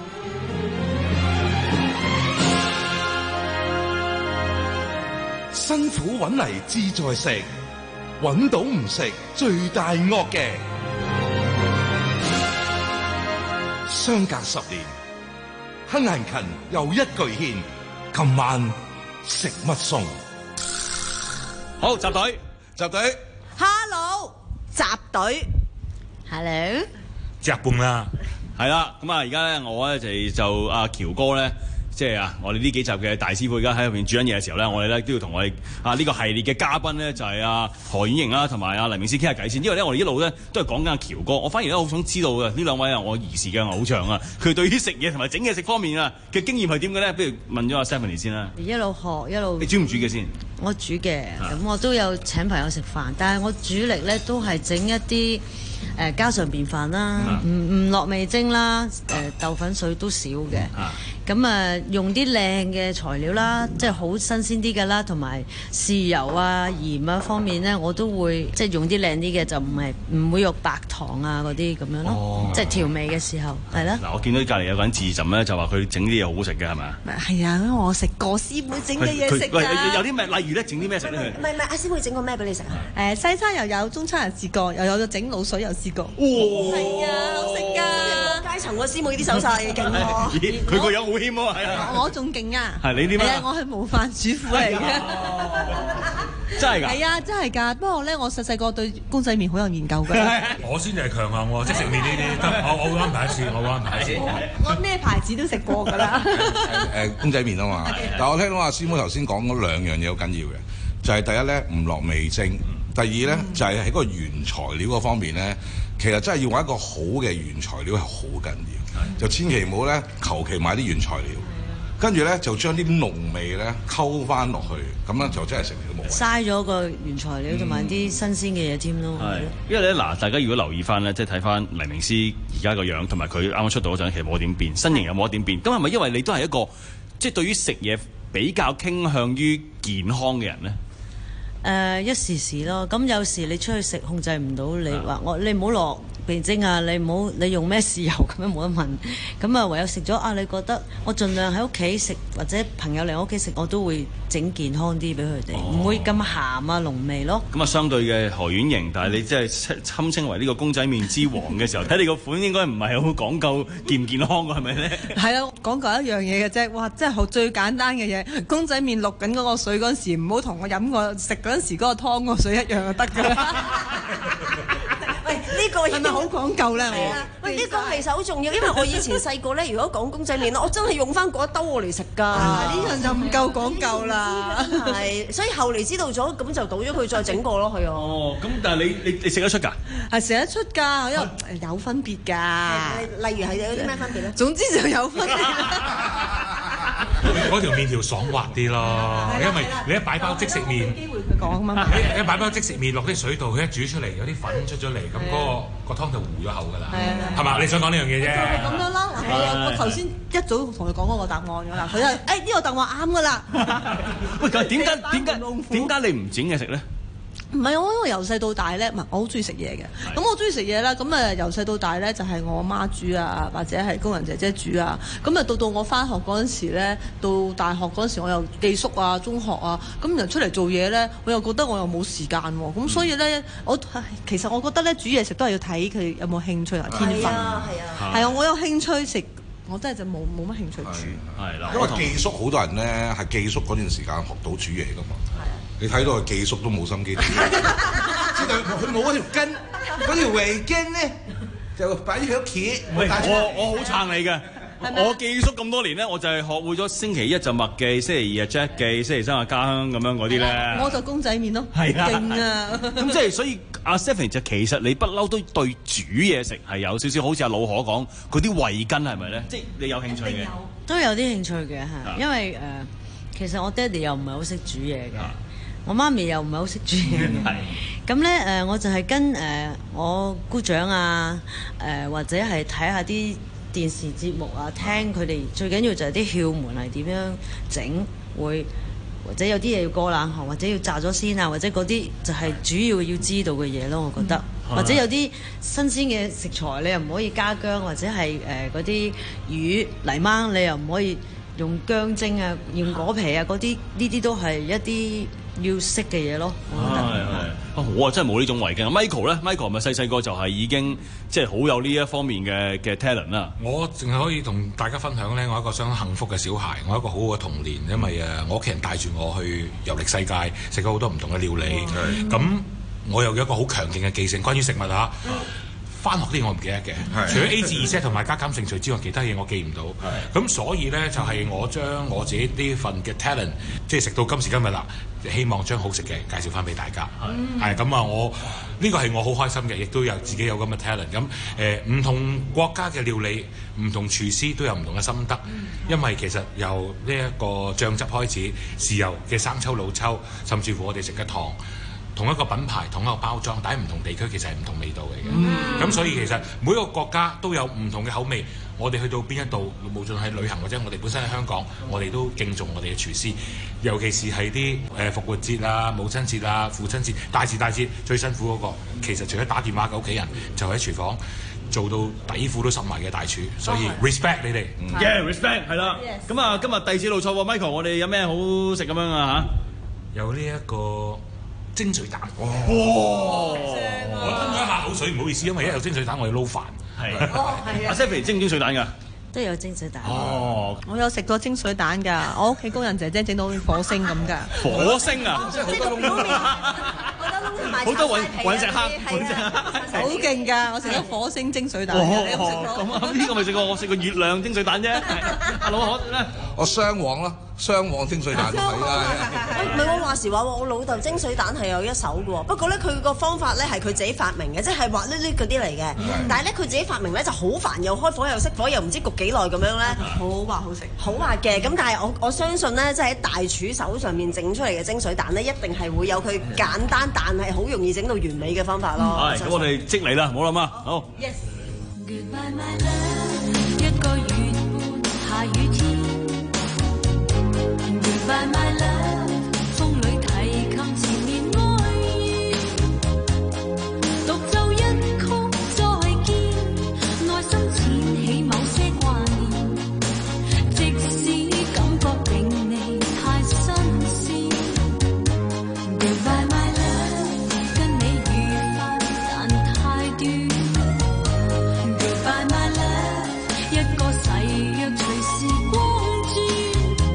辛苦揾嚟志在食。揾到唔食最大惡嘅，相隔十年，亨行勤又一句獻，今晚食乜餸？ 好，集隊， 集隊 ，Hello，集隊 ，Hello， 集半啦， 係啦，咁啊，而家咧，我咧就就阿喬哥咧。 即係啊，我哋呢幾集嘅大師傅而家喺入邊煮緊嘢嘅時候咧，我哋咧都要同我哋啊呢個系列嘅嘉賓咧就係啊何婉瑩啦，同埋啊黎明師傾下偈先。因為咧我哋一路咧都係講緊阿喬哥，我反而咧好想知道嘅呢兩位啊我兒時嘅偶像啊，佢對於食嘢同埋整嘢食方面啊嘅經驗係點嘅咧？不如問咗阿 Stephanie 先啦。 一路學一路。 你煮唔煮嘅先？ 我煮嘅，咁我都有請朋友食飯，但係我主力咧都係整一啲。誒家常便飯啦，唔唔落味精啦，誒豆粉水都少嘅。咁啊，用啲靚嘅材料啦，即係好新鮮啲嘅啦，同埋豉油啊、鹽啊方面咧，我都會即係用啲靚啲嘅，就唔係唔會用白糖啊嗰啲咁樣咯。哦、即係調味嘅時候，係啦。嗱， 我見到隔離有個人自斟咧，就話佢整啲嘢好好食嘅係咪？ 係啊，因為我食過師妹整嘅嘢食㗎。 有啲咩？例如咧，整啲咩食咧？ 唔係唔係，阿師妹整過咩俾你食啊？ 誒西餐又有，中餐又試過，又有整滷水又試過。 係啊，好食㗎！階層個師妹啲手勢勁喎。 佢個樣好謙喎，係啊。 我仲勁啊！ 係你點啊？ 係啊，我係模範主婦嚟嘅。 真係㗎？ 係啊，真係㗎。不過咧，我細細個對公仔麵好有研究㗎。 我先係強項喎，即食麵呢啲得，我我會安排一次，我會安排一次。 我咩牌子都食過㗎啦。 誒公仔麵啊嘛，但我聽到阿師妹頭先講嗰兩樣嘢好緊要嘅，就係第一咧唔落味精，第二咧就係喺個原材料嗰方面咧。其實真係要揾一個好嘅原材料係好緊要，就千祈唔好咧求其買啲原材料，跟住咧就將啲濃味咧溝翻落去，咁樣就真係食嚟都冇。 嘥咗個原材料同埋啲新鮮嘅嘢添咯。 係，因為咧嗱，大家如果留意翻咧，即係睇翻黎明師而家個樣，同埋佢啱啱出道嗰陣，其實冇點變，身形又冇點變。咁係咪因為你都係一個即係對於食嘢比較傾向於健康嘅人咧？ 誒、uh, 一時時咯，咁有時你出去食控制唔到，你話我你唔好落味精啊，你唔好你用咩豉油咁樣冇得問，咁啊唯有食咗啊，你覺得我盡量喺屋企食或者朋友嚟我屋企食，我都會整健康啲俾佢哋，唔、哦、會咁鹹啊濃味咯。 咁啊相對嘅何婉瑩，但係你即係堪稱為呢個公仔麵之王嘅時候，睇你個款應該唔係好講究健唔健康㗎，係咪咧？係啊，講究一樣嘢嘅啫，哇！真係好最簡單嘅嘢，公仔麵淥緊嗰個水嗰陣時，唔好同我飲個食嗰陣時嗰個湯個水一樣就得㗎啦。 喂，呢個係咪好講究咧？ 係啊，喂，呢個其實好重要，因為我以前細個咧，如果講公仔麵咧，我真係用翻嗰一兜我嚟食㗎。 呢樣就唔夠講究啦。 係，所以後嚟知道咗，咁就倒咗佢再整過咯，係啊。 哦，咁但係你你你食得出㗎？ 係食得出㗎，因為有分別㗎。 例如係有啲咩分別咧？ 總之就有分別。 嗰條麵條爽滑啲咯，因為你一擺包即食麵， 機會佢講啊嘛， 你一擺包即食麵落啲水度，佢一煮出嚟有啲粉出咗嚟，咁嗰個個湯就糊咗口㗎啦，係嘛？你想講呢樣嘢啫？ 咁樣啦，係啊，我頭先一早同佢講嗰個答案㗎啦，佢就誒呢個答案啱㗎啦。 喂，但係點解點解點解你唔整嘢食咧？ 唔係我因為由細到大咧，唔係我好中意食嘢嘅。咁我中意食嘢啦，咁誒由細到大咧就係我媽煮啊，或者係工人姐姐煮啊。咁啊到到我翻學嗰陣時咧，到大學嗰陣時我又寄宿啊、中學啊，咁又出嚟做嘢咧，我又覺得我又冇時間喎。咁所以咧，我其實我覺得咧煮嘢食都係要睇佢有冇興趣同天分。係啊係啊。係啊，我有興趣食，我真係就冇冇乜興趣煮。係啦， 因為寄宿好多人咧係寄宿嗰段時間學到煮嘢㗎嘛。你睇到佢寄宿都冇心機，知道佢冇嗰條筋，嗰條圍巾咧就擺喺屋企。 我我好撐你嘅，我寄宿咁多年咧，我就係學會咗星期一就麥記，星期二啊 Jack 記，星期三啊家鄉咁樣嗰啲咧。 我就公仔麵咯， 係啊， 勁啊！ 咁即係所以阿 Stephanie 就其實你不嬲都對煮嘢食係有少少，好似阿老何講嗰啲圍巾係咪咧？即係你有興趣嘅， 都有啲興趣嘅嚇，因為誒、呃、其實我爹哋又唔係好識煮嘢嘅。我媽咪又唔係好識煮嘢嘅，咁咧誒我就係跟誒、呃、我姑丈啊誒、呃、或者係睇下啲電視節目啊，聽佢哋最緊要就係啲竅門係點樣整，會或者有啲嘢要過冷河，或者要炸咗先啊，或者嗰啲就係主要要知道嘅嘢咯，我覺得。嗯、或者有啲新鮮嘅食材你又唔可以加薑，或者係誒嗰啲魚泥鯭你又唔可以用薑蒸啊，用果皮啊嗰啲，呢啲都係一啲要識嘅嘢咯，我覺得。係係啊，我啊真係冇呢種圍巾。Michael 咧 ，Michael 咪細細個就係已經即係好有呢一方面嘅嘅 talent 啦。 我淨係可以同大家分享咧，我一個相當幸福嘅小孩，我一個好好嘅童年，因為誒我屋企人帶住我去遊歷世界，食咗好多唔同嘅料理。咁、嗯、我又有一個好強勁嘅記性，關於食物嚇。 翻學啲嘢我唔記得嘅，除咗 A 至 Z 同埋加減乘除之外，其他嘢我記唔到。咁所以咧就係、是、我將我自己呢份嘅 talent， 即係食到今時今日啦，希望將好食嘅介紹翻俾大家。係咁啊，我呢、這個係我好開心嘅，亦都有自己有咁嘅 talent。咁誒唔同國家嘅料理，唔同廚師都有唔同嘅心得。因為其實由呢一個醬汁開始，豉油嘅生抽老抽，甚至乎我哋食嘅糖。同一個品牌、同一個包裝，但係唔同地區其實係唔同味道嚟嘅。咁、嗯、所以其實每一個國家都有唔同嘅口味。我哋去到邊一度，無論係旅行或者我哋本身喺香港，我哋都敬重我哋嘅廚師。尤其是係啲誒復活節啊、母親節啊、父親節、大時大節最辛苦嗰、那個，其實除咗打電話嘅屋企人，就喺廚房做到底褲都濕埋嘅大廚。所以 respect 你哋。 Yeah, respect 係啦。咁啊，今日弟子路錯喎 ，Michael， 我哋有咩好食咁樣啊嚇？ 有呢一個蒸水蛋。哇！我吞咗一下口水，唔好意思，因為一有蒸水蛋我要撈飯。係。阿 Sophie 蒸唔蒸水蛋㗎？ 都有蒸水蛋。 哦，我有食過蒸水蛋㗎，我屋企工人姐姐整到好似火星咁㗎。 火星啊！ 即係好多窿啊！ 好多隕隕石坑，隕石好勁㗎！我食咗火星蒸水蛋。 你有冇食過？咁呢個未食過，我食過月亮蒸水蛋啫。阿老可咧， 我雙黃咯，雙黃蒸水蛋係啦。 唔係我話時話喎，我老豆蒸水蛋係有一手嘅喎。不過咧，佢個方法咧係佢自己發明嘅，即係滑捋捋嗰啲嚟嘅。但係咧，佢自己發明咧就好煩，又開火又熄火，又唔知焗幾耐咁樣咧。 好滑好食， 好滑嘅。咁但係我我相信咧，即係喺大廚手上面整出嚟嘅蒸水蛋咧，一定係會有佢簡單但係好容易整到完美嘅方法咯。 係，咁我哋即嚟啦，唔好諗啊，好。 Yes。Goodbye my love， 一個月半下雨天。Goodbye my love， 風裏提琴纏綿愛意，獨奏一曲再見，內心濺起某些掛念，即使感覺並未太新鮮。Goodbye my love， 跟你愉快但太短。Goodbye my love， 一個誓約隨時光轉。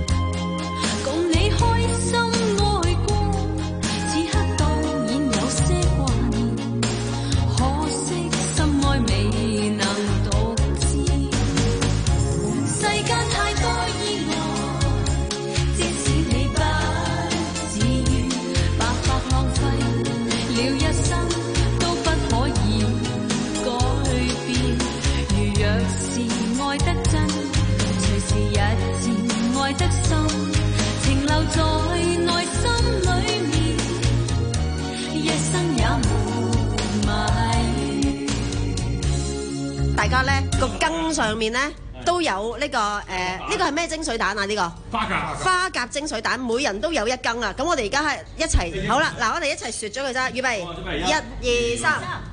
大家咧個羹上面咧都有呢、這個誒，呢、呃這個係咩蒸水蛋啊？呢、這個花甲花甲蒸水蛋，每人都有一羹啊！咁我哋而家係一齊好啦，嗱，我哋一齊雪咗佢啫，預備，一、二、三，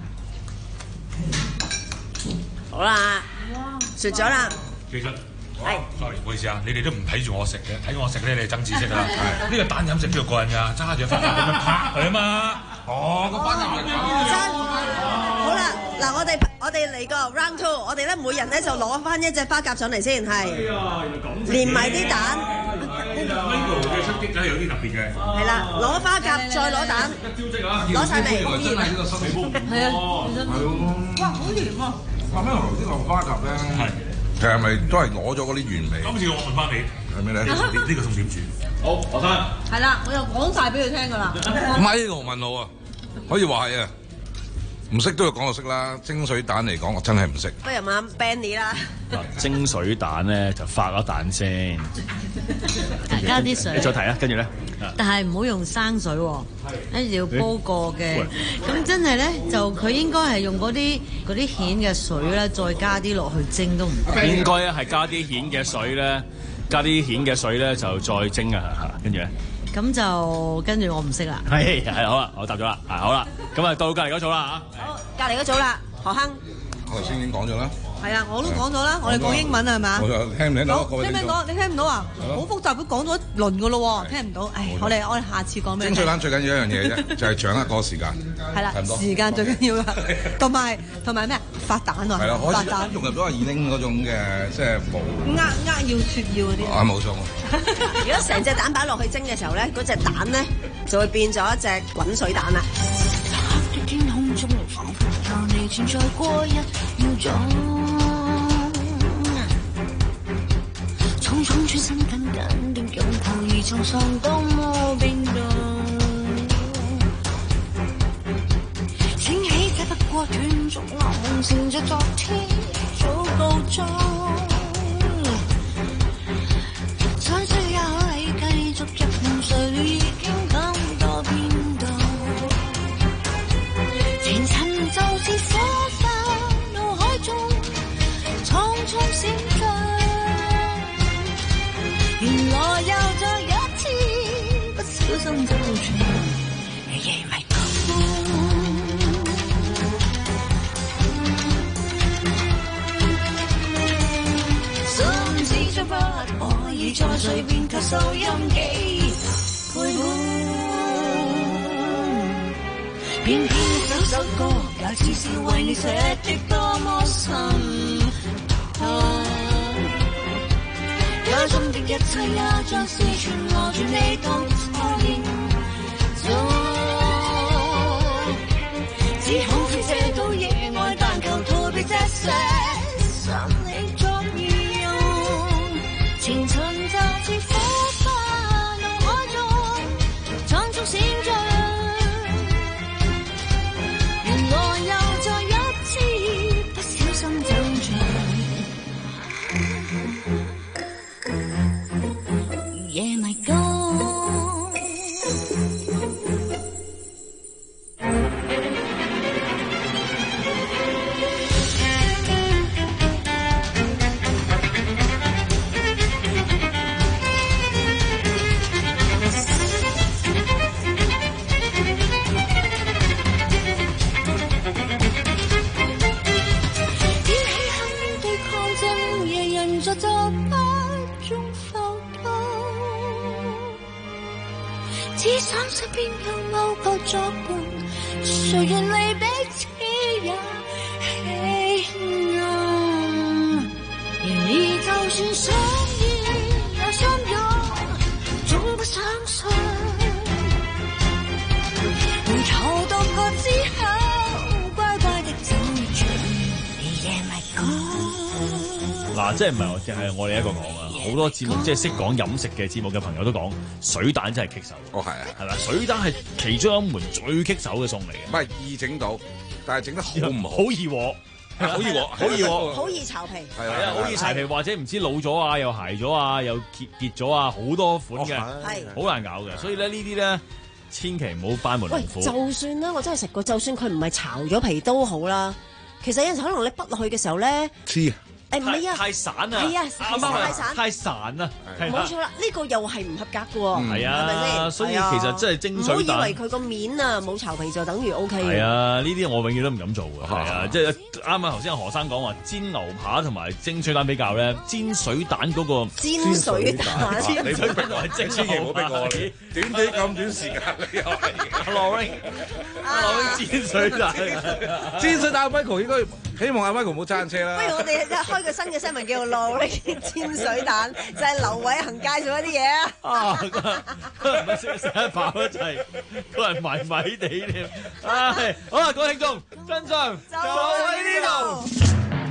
好啦，雪咗啦。 其實係 ，sorry， 唔好意思啊，你哋都唔睇住我食嘅，睇我食咧，你哋增知識啦。呢個蛋飲食邊度過癮㗎？揸住花甲咁樣拍佢啊嘛。哦，個花甲嚟㗎。 好啦，嗱，我哋我哋嚟個 round two， 我哋咧每人咧就攞翻一隻花甲上嚟先，係，連埋啲蛋。 Michael 嘅出擊梗係有啲特別嘅。 係啦，攞花甲再攞蛋，攞晒未？ 好熱啊！ 係啊，哇，好甜啊！ 話咩？呢個花甲咧，係其實係咪都係攞咗嗰啲原味？ 今次我問翻你， 係咩咧？呢呢個餸點煮？ 好，學生。 係啦，我又講晒俾佢聽㗎啦。 咪我問我啊，可以話係啊。唔識都要講就識啦，蒸水蛋嚟講我真係唔識。 不如問 Benny 啦。 嗱，蒸水蛋咧就發咗蛋先， 加啲水。 你再提啊，跟住咧。 但係唔好用生水喎，一定要煲過嘅。咁真係咧，就佢應該係用嗰啲嗰啲蜆嘅水咧，再加啲落去蒸都唔得。 應該咧係加啲蜆嘅水咧，加啲蜆嘅水咧就再蒸啊，跟住咧。 咁就跟住我唔識啦。 係係好啦，我答咗啦。啊好啦，咁啊到隔離嗰組啦嚇。 好，隔離嗰組啦，何亨。 我頭先已經講咗啦。 係啊，我都講咗啦，我哋講英文係嘛？ 我聽唔聽到？ 聽唔聽到？你聽唔到啊？好複雜，都講咗一輪㗎咯喎，聽唔到。唉，我哋我哋下次講咩？ 蒸水蛋最緊要一樣嘢啫，就係掌握嗰個時間。 係啦，時間最緊要啦，同埋同埋咩？發蛋啊！ 係啦， 發蛋融入咗阿二玲嗰種嘅即係冇呃呃要脱要嗰啲。 啊，冇錯。 如果成隻蛋擺落去蒸嘅時候咧，嗰隻蛋咧就會變咗一隻滾水蛋啦。 提前再過一秒鐘，匆匆轉身緊緊的擁抱，而創傷多麼冰凍。醒起這不過斷續流成着昨天早告終，想需也可以繼續入夢睡，已經感到變動。前塵就是火花，腦海中匆匆閃進，原來又再一次不小心走進夜迷宮。心知將不可以再隨便靠收音機陪伴，偏偏首首歌也似是為你寫的多麼心痛，家中的一切也像是全落住你當初應中，只好非借到野外，但求逃避這些心理作用，前塵就似火花，腦海中匆匆閃進，原來又再一次不小心走進夜迷宮。只想身邊有某個作伴，誰願離彼此也輕暗。然而就算相依也相擁，總不相信回頭到過之後，乖乖的走進夜迷宮。 嗱，即係唔係淨係我哋一個講啊！好多節目即係識講飲食嘅節目嘅朋友都講水蛋真係棘手。 哦，係啊， 係啦，水蛋係其中一門最棘手嘅餸嚟嘅。 唔係易整到，但係整得好唔好？ 好易鑊，好易鑊，好易鑊， 好易炒皮。 係啊，好易柴皮，或者唔知老咗啊，又鞋咗啊，又結結咗啊，好多款嘅，係好難搞嘅。所以咧呢啲咧，千祈唔好班門弄斧。 喂，就算咧，我真係食過，就算佢唔係炒咗皮都好啦。其實有陣時可能你滗落去嘅時候咧， 黐。 誒唔係啊， 太散啊， 係啊，啱啱太散，太散啊， 冇錯啦，呢個又係唔合格嘅喎， 係啊，係咪先？所以其實真係蒸水蛋， 唔好以為佢個面啊冇巢皮就等於 O K 嘅。 係啊，呢啲我永遠都唔敢做嘅，係啊，即係啱啱頭先阿何生講話煎牛扒同埋蒸水蛋比較咧，煎水蛋嗰個煎水蛋， 煎水蛋同埋蒸千祈唔好逼我，短短咁短時間你又係阿羅榮，阿羅榮煎水蛋， 煎水蛋 Michael 應該希望阿 Michael 唔好揸車啦。 不如我哋開個新嘅新聞叫做勞力煎水蛋，就係劉偉恒介紹一啲嘢啊！ 啊，唔係食食得飽一齊，個人迷迷地添。唉，好啦，各位聽眾，真相就喺呢度。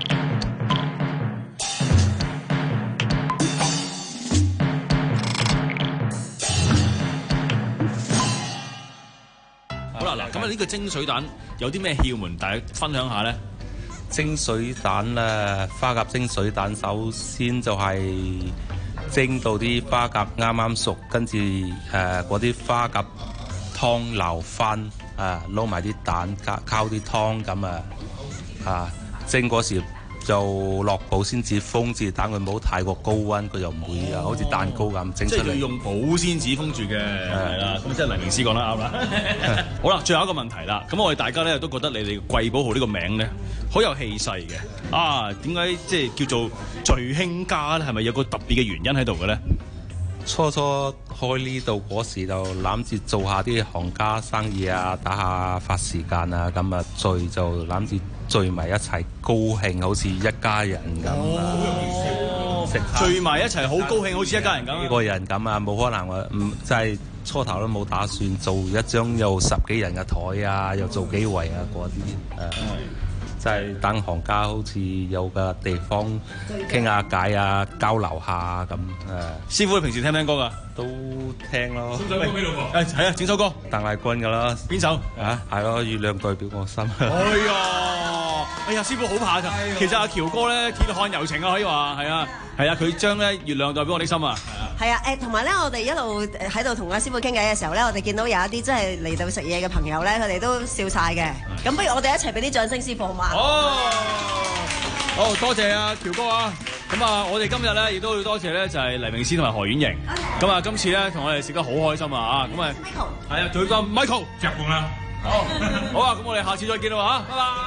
好啦，嗱，咁啊呢個蒸水蛋有啲咩竅門，大家分享下咧？ 蒸水蛋啦，花甲蒸水蛋，首先就係蒸到啲花甲啱啱熟，跟住誒嗰啲花甲湯流翻，啊撈埋啲蛋加溝啲湯咁啊，啊蒸嗰時就落保鮮紙封住蛋，佢唔好太過高溫，佢就唔會啊，好似蛋糕咁蒸出嚟。 即係要用保鮮紙封住嘅，係啦。咁即係黎明師講得啱啦。好啦，最後一個問題啦。咁我哋大家咧都覺得你哋貴寶號呢個名咧好有氣勢嘅。啊，點解即係叫做聚興家咧？係咪有個特別嘅原因喺度嘅咧？ 初初開呢度嗰時就諗住做下啲行家生意啊，打下發時間啊，咁啊聚就諗住聚埋一齊高興，好似一家人咁啊！ 哦，聚埋一齊好高興，好似一家人咁。 幾個人咁啊，冇可能話唔即係初頭都冇打算做一張有十幾人嘅台啊，又做幾圍啊嗰啲誒。 即係等行家好似有個地方傾下偈啊，交流下咁誒。 師傅，你平時聽唔聽歌㗎？ 都聽咯。 送首歌俾老婆。誒係啊，整首歌。 鄧麗君㗎啦。 邊首？ 啊，係咯，月亮代表我心。 哎呀，哎呀，師傅好怕㗎。其實阿喬哥咧，鐵漢柔情啊，可以話係啊，係啊，佢將咧月亮代表我的心啊。 係啊，誒同埋咧，我哋一路喺度同阿師傅傾偈嘅時候咧，我哋見到有一啲真係嚟到食嘢嘅朋友咧，佢哋都笑晒嘅。咁不如我哋一齊俾啲掌聲師傅好嘛？ 哦，好多謝阿喬哥啊！咁啊，我哋今日咧亦都要多謝咧，就係黎明師同埋何婉瑩。咁啊，今次咧同我哋食得好開心啊！咁啊 ，Michael 係啊，仲有個 Michael 夾半啦。好，好啊！咁我哋下次再見啦嚇，拜拜。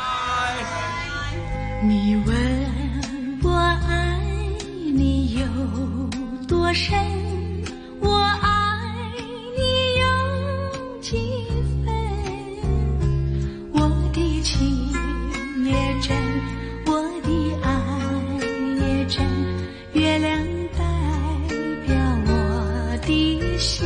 你問我愛你有多深，我愛你有幾分，我的情也真，我的愛也真，月亮代表我的心。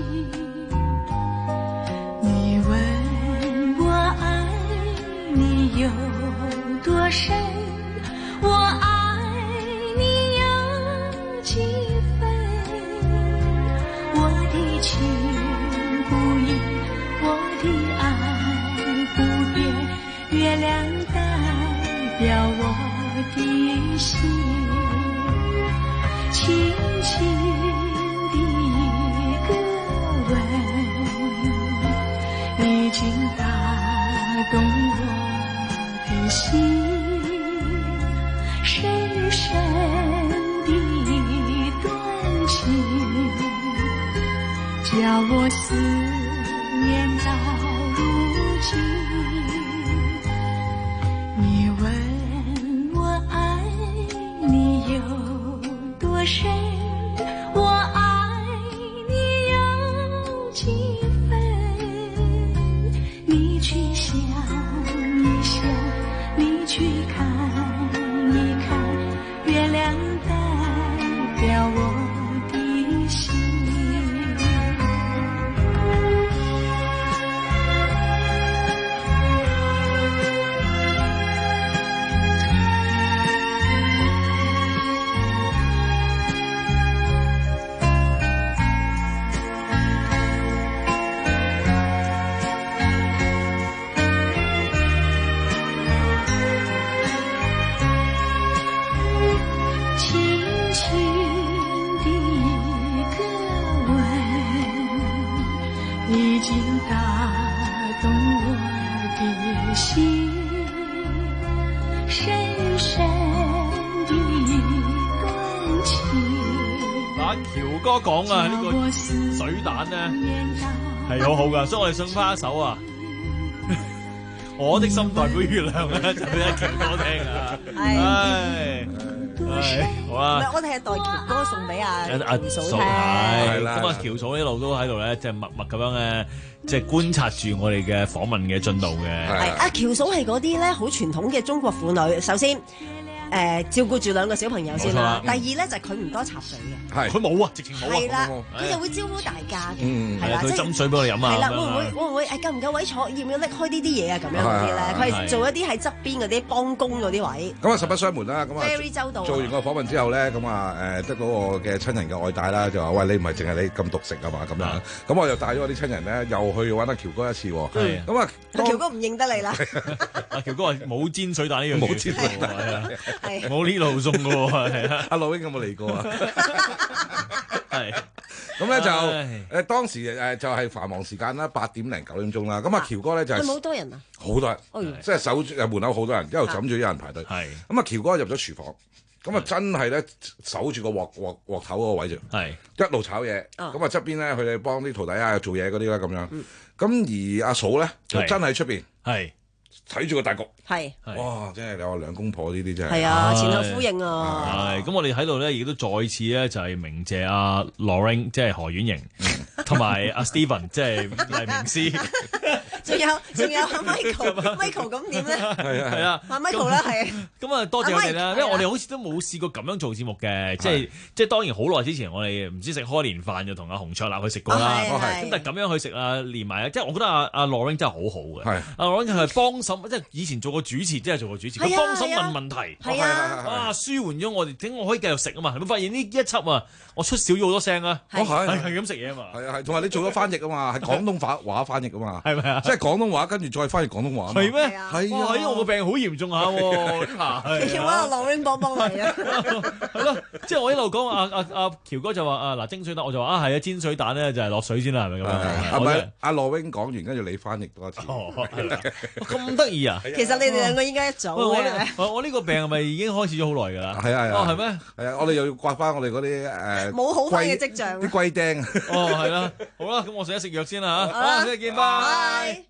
你問我愛你有多深，我愛你有幾分，我的情不移，我的愛不變，月亮代表我的心，輕輕的一個吻，已經打動我的心。深深的一段情，叫我思念到如今。你問我愛你有多深，我愛你有幾分，你去想一想，你去看一看，月亮代表我的心。已經打動我的心，深深的一段情。 嗱，喬哥講啊，呢個水蛋咧係好好噶，所以我哋送翻一首啊，我的心代表月亮咧，就俾阿喬哥聽啊，唉。唉，好啊！ 我哋係代喬哥送俾阿阿喬嫂聽， 係啦。咁啊，喬嫂一路都喺度咧，即係默默咁樣咧，即係觀察住我哋嘅訪問嘅進度嘅。 係阿喬嫂係嗰啲咧，好傳統嘅中國婦女。首先，誒照顧住兩個小朋友先啦。第二咧就係佢唔多插水嘅， 係佢冇啊，直情冇啊。 係啦，佢就會招呼大家嘅， 嗯， 係啦， 佢斟水俾我哋飲啊。 係啦，會唔會會唔會誒夠唔夠位坐？要唔要拎開呢啲嘢啊？咁樣嗰啲咧，佢係做一啲喺側邊嗰啲幫工嗰啲位。 咁啊，實不相瞞啦，咁啊 very 周到。 做完個訪問之後咧，咁啊誒得嗰個嘅親人嘅愛戴啦，就話喂，你唔係淨係你咁獨食啊嘛咁樣。咁我又帶咗我啲親人咧，又去揾阿喬哥一次喎。咁啊， 阿喬哥唔認得你啦。 阿喬哥話冇煎水蛋呢樣嘢， 冇煎水蛋， 係冇呢路送嘅喎，係啊。 阿老英有冇嚟過啊？ 係。 咁咧就誒當時誒就係繁忙時間啦，八點零九點鐘啦。咁啊喬哥咧就係好多人啊， 好多人，即係守住門口好多人，一路枕住啲人排隊。係咁啊，喬哥入咗廚房，咁啊真係咧守住個鑊鑊鑊頭嗰個位置，係一路炒嘢。咁啊側邊咧佢哋幫啲徒弟啊做嘢嗰啲啦咁樣。咁而阿嫂咧就真係喺出邊，係睇住個大局。係哇，真係你話兩公婆呢啲真係係啊，前後呼應啊。 係咁，我哋喺度咧亦都再次咧就係鳴謝阿 Lorraine，即係何婉瑩，同埋阿 Steven，即係黎明師。 仲有仲有阿 Michael，Michael 咁點咧？ 係啊係啊， 阿 Michael 啦係。 咁啊多謝佢哋啦，因為我哋好似都冇試過咁樣做節目嘅，即係即係當然好耐之前我哋唔知食開年飯就同阿洪卓立去食過啦。咁但係咁樣去食啊，連埋即係我覺得阿阿 Lorraine 真係好好嘅。阿 Lorraine 係幫手，即係以前做過主持，即係做過主持，佢幫手問問題， 係啊， 哇舒緩咗我哋，等我可以繼續食啊嘛。你發現呢一輯啊，我出少咗好多聲啊，係係咁食嘢啊嘛。 係啊係，同埋你做咗翻譯啊嘛，係廣東話話翻譯啊嘛， 係咪啊？ 即係廣東話跟住再翻譯廣東話。 係咩？ 係啊！ 哇！我個病好嚴重下喎， 叫阿 Lorraine 幫幫你啊！ 係咯，即係我一路講阿阿阿喬哥就話啊嗱蒸水蛋，我就話啊係啊煎水蛋咧就係落水先啦，係咪咁樣？ 係咪阿 Lorraine 講完，跟住你翻譯多一次。 咁得意啊！ 其實你哋兩個應該一組嘅。 我我呢個病係咪已經開始咗好耐㗎啦？ 係啊係啊。 哦係咩？ 係啊，我哋又要刮翻我哋嗰啲誒冇好翻嘅跡象。 啲龜釘。 哦係啦，好啦，咁我食一食藥先啦嚇，好，聽日見，拜。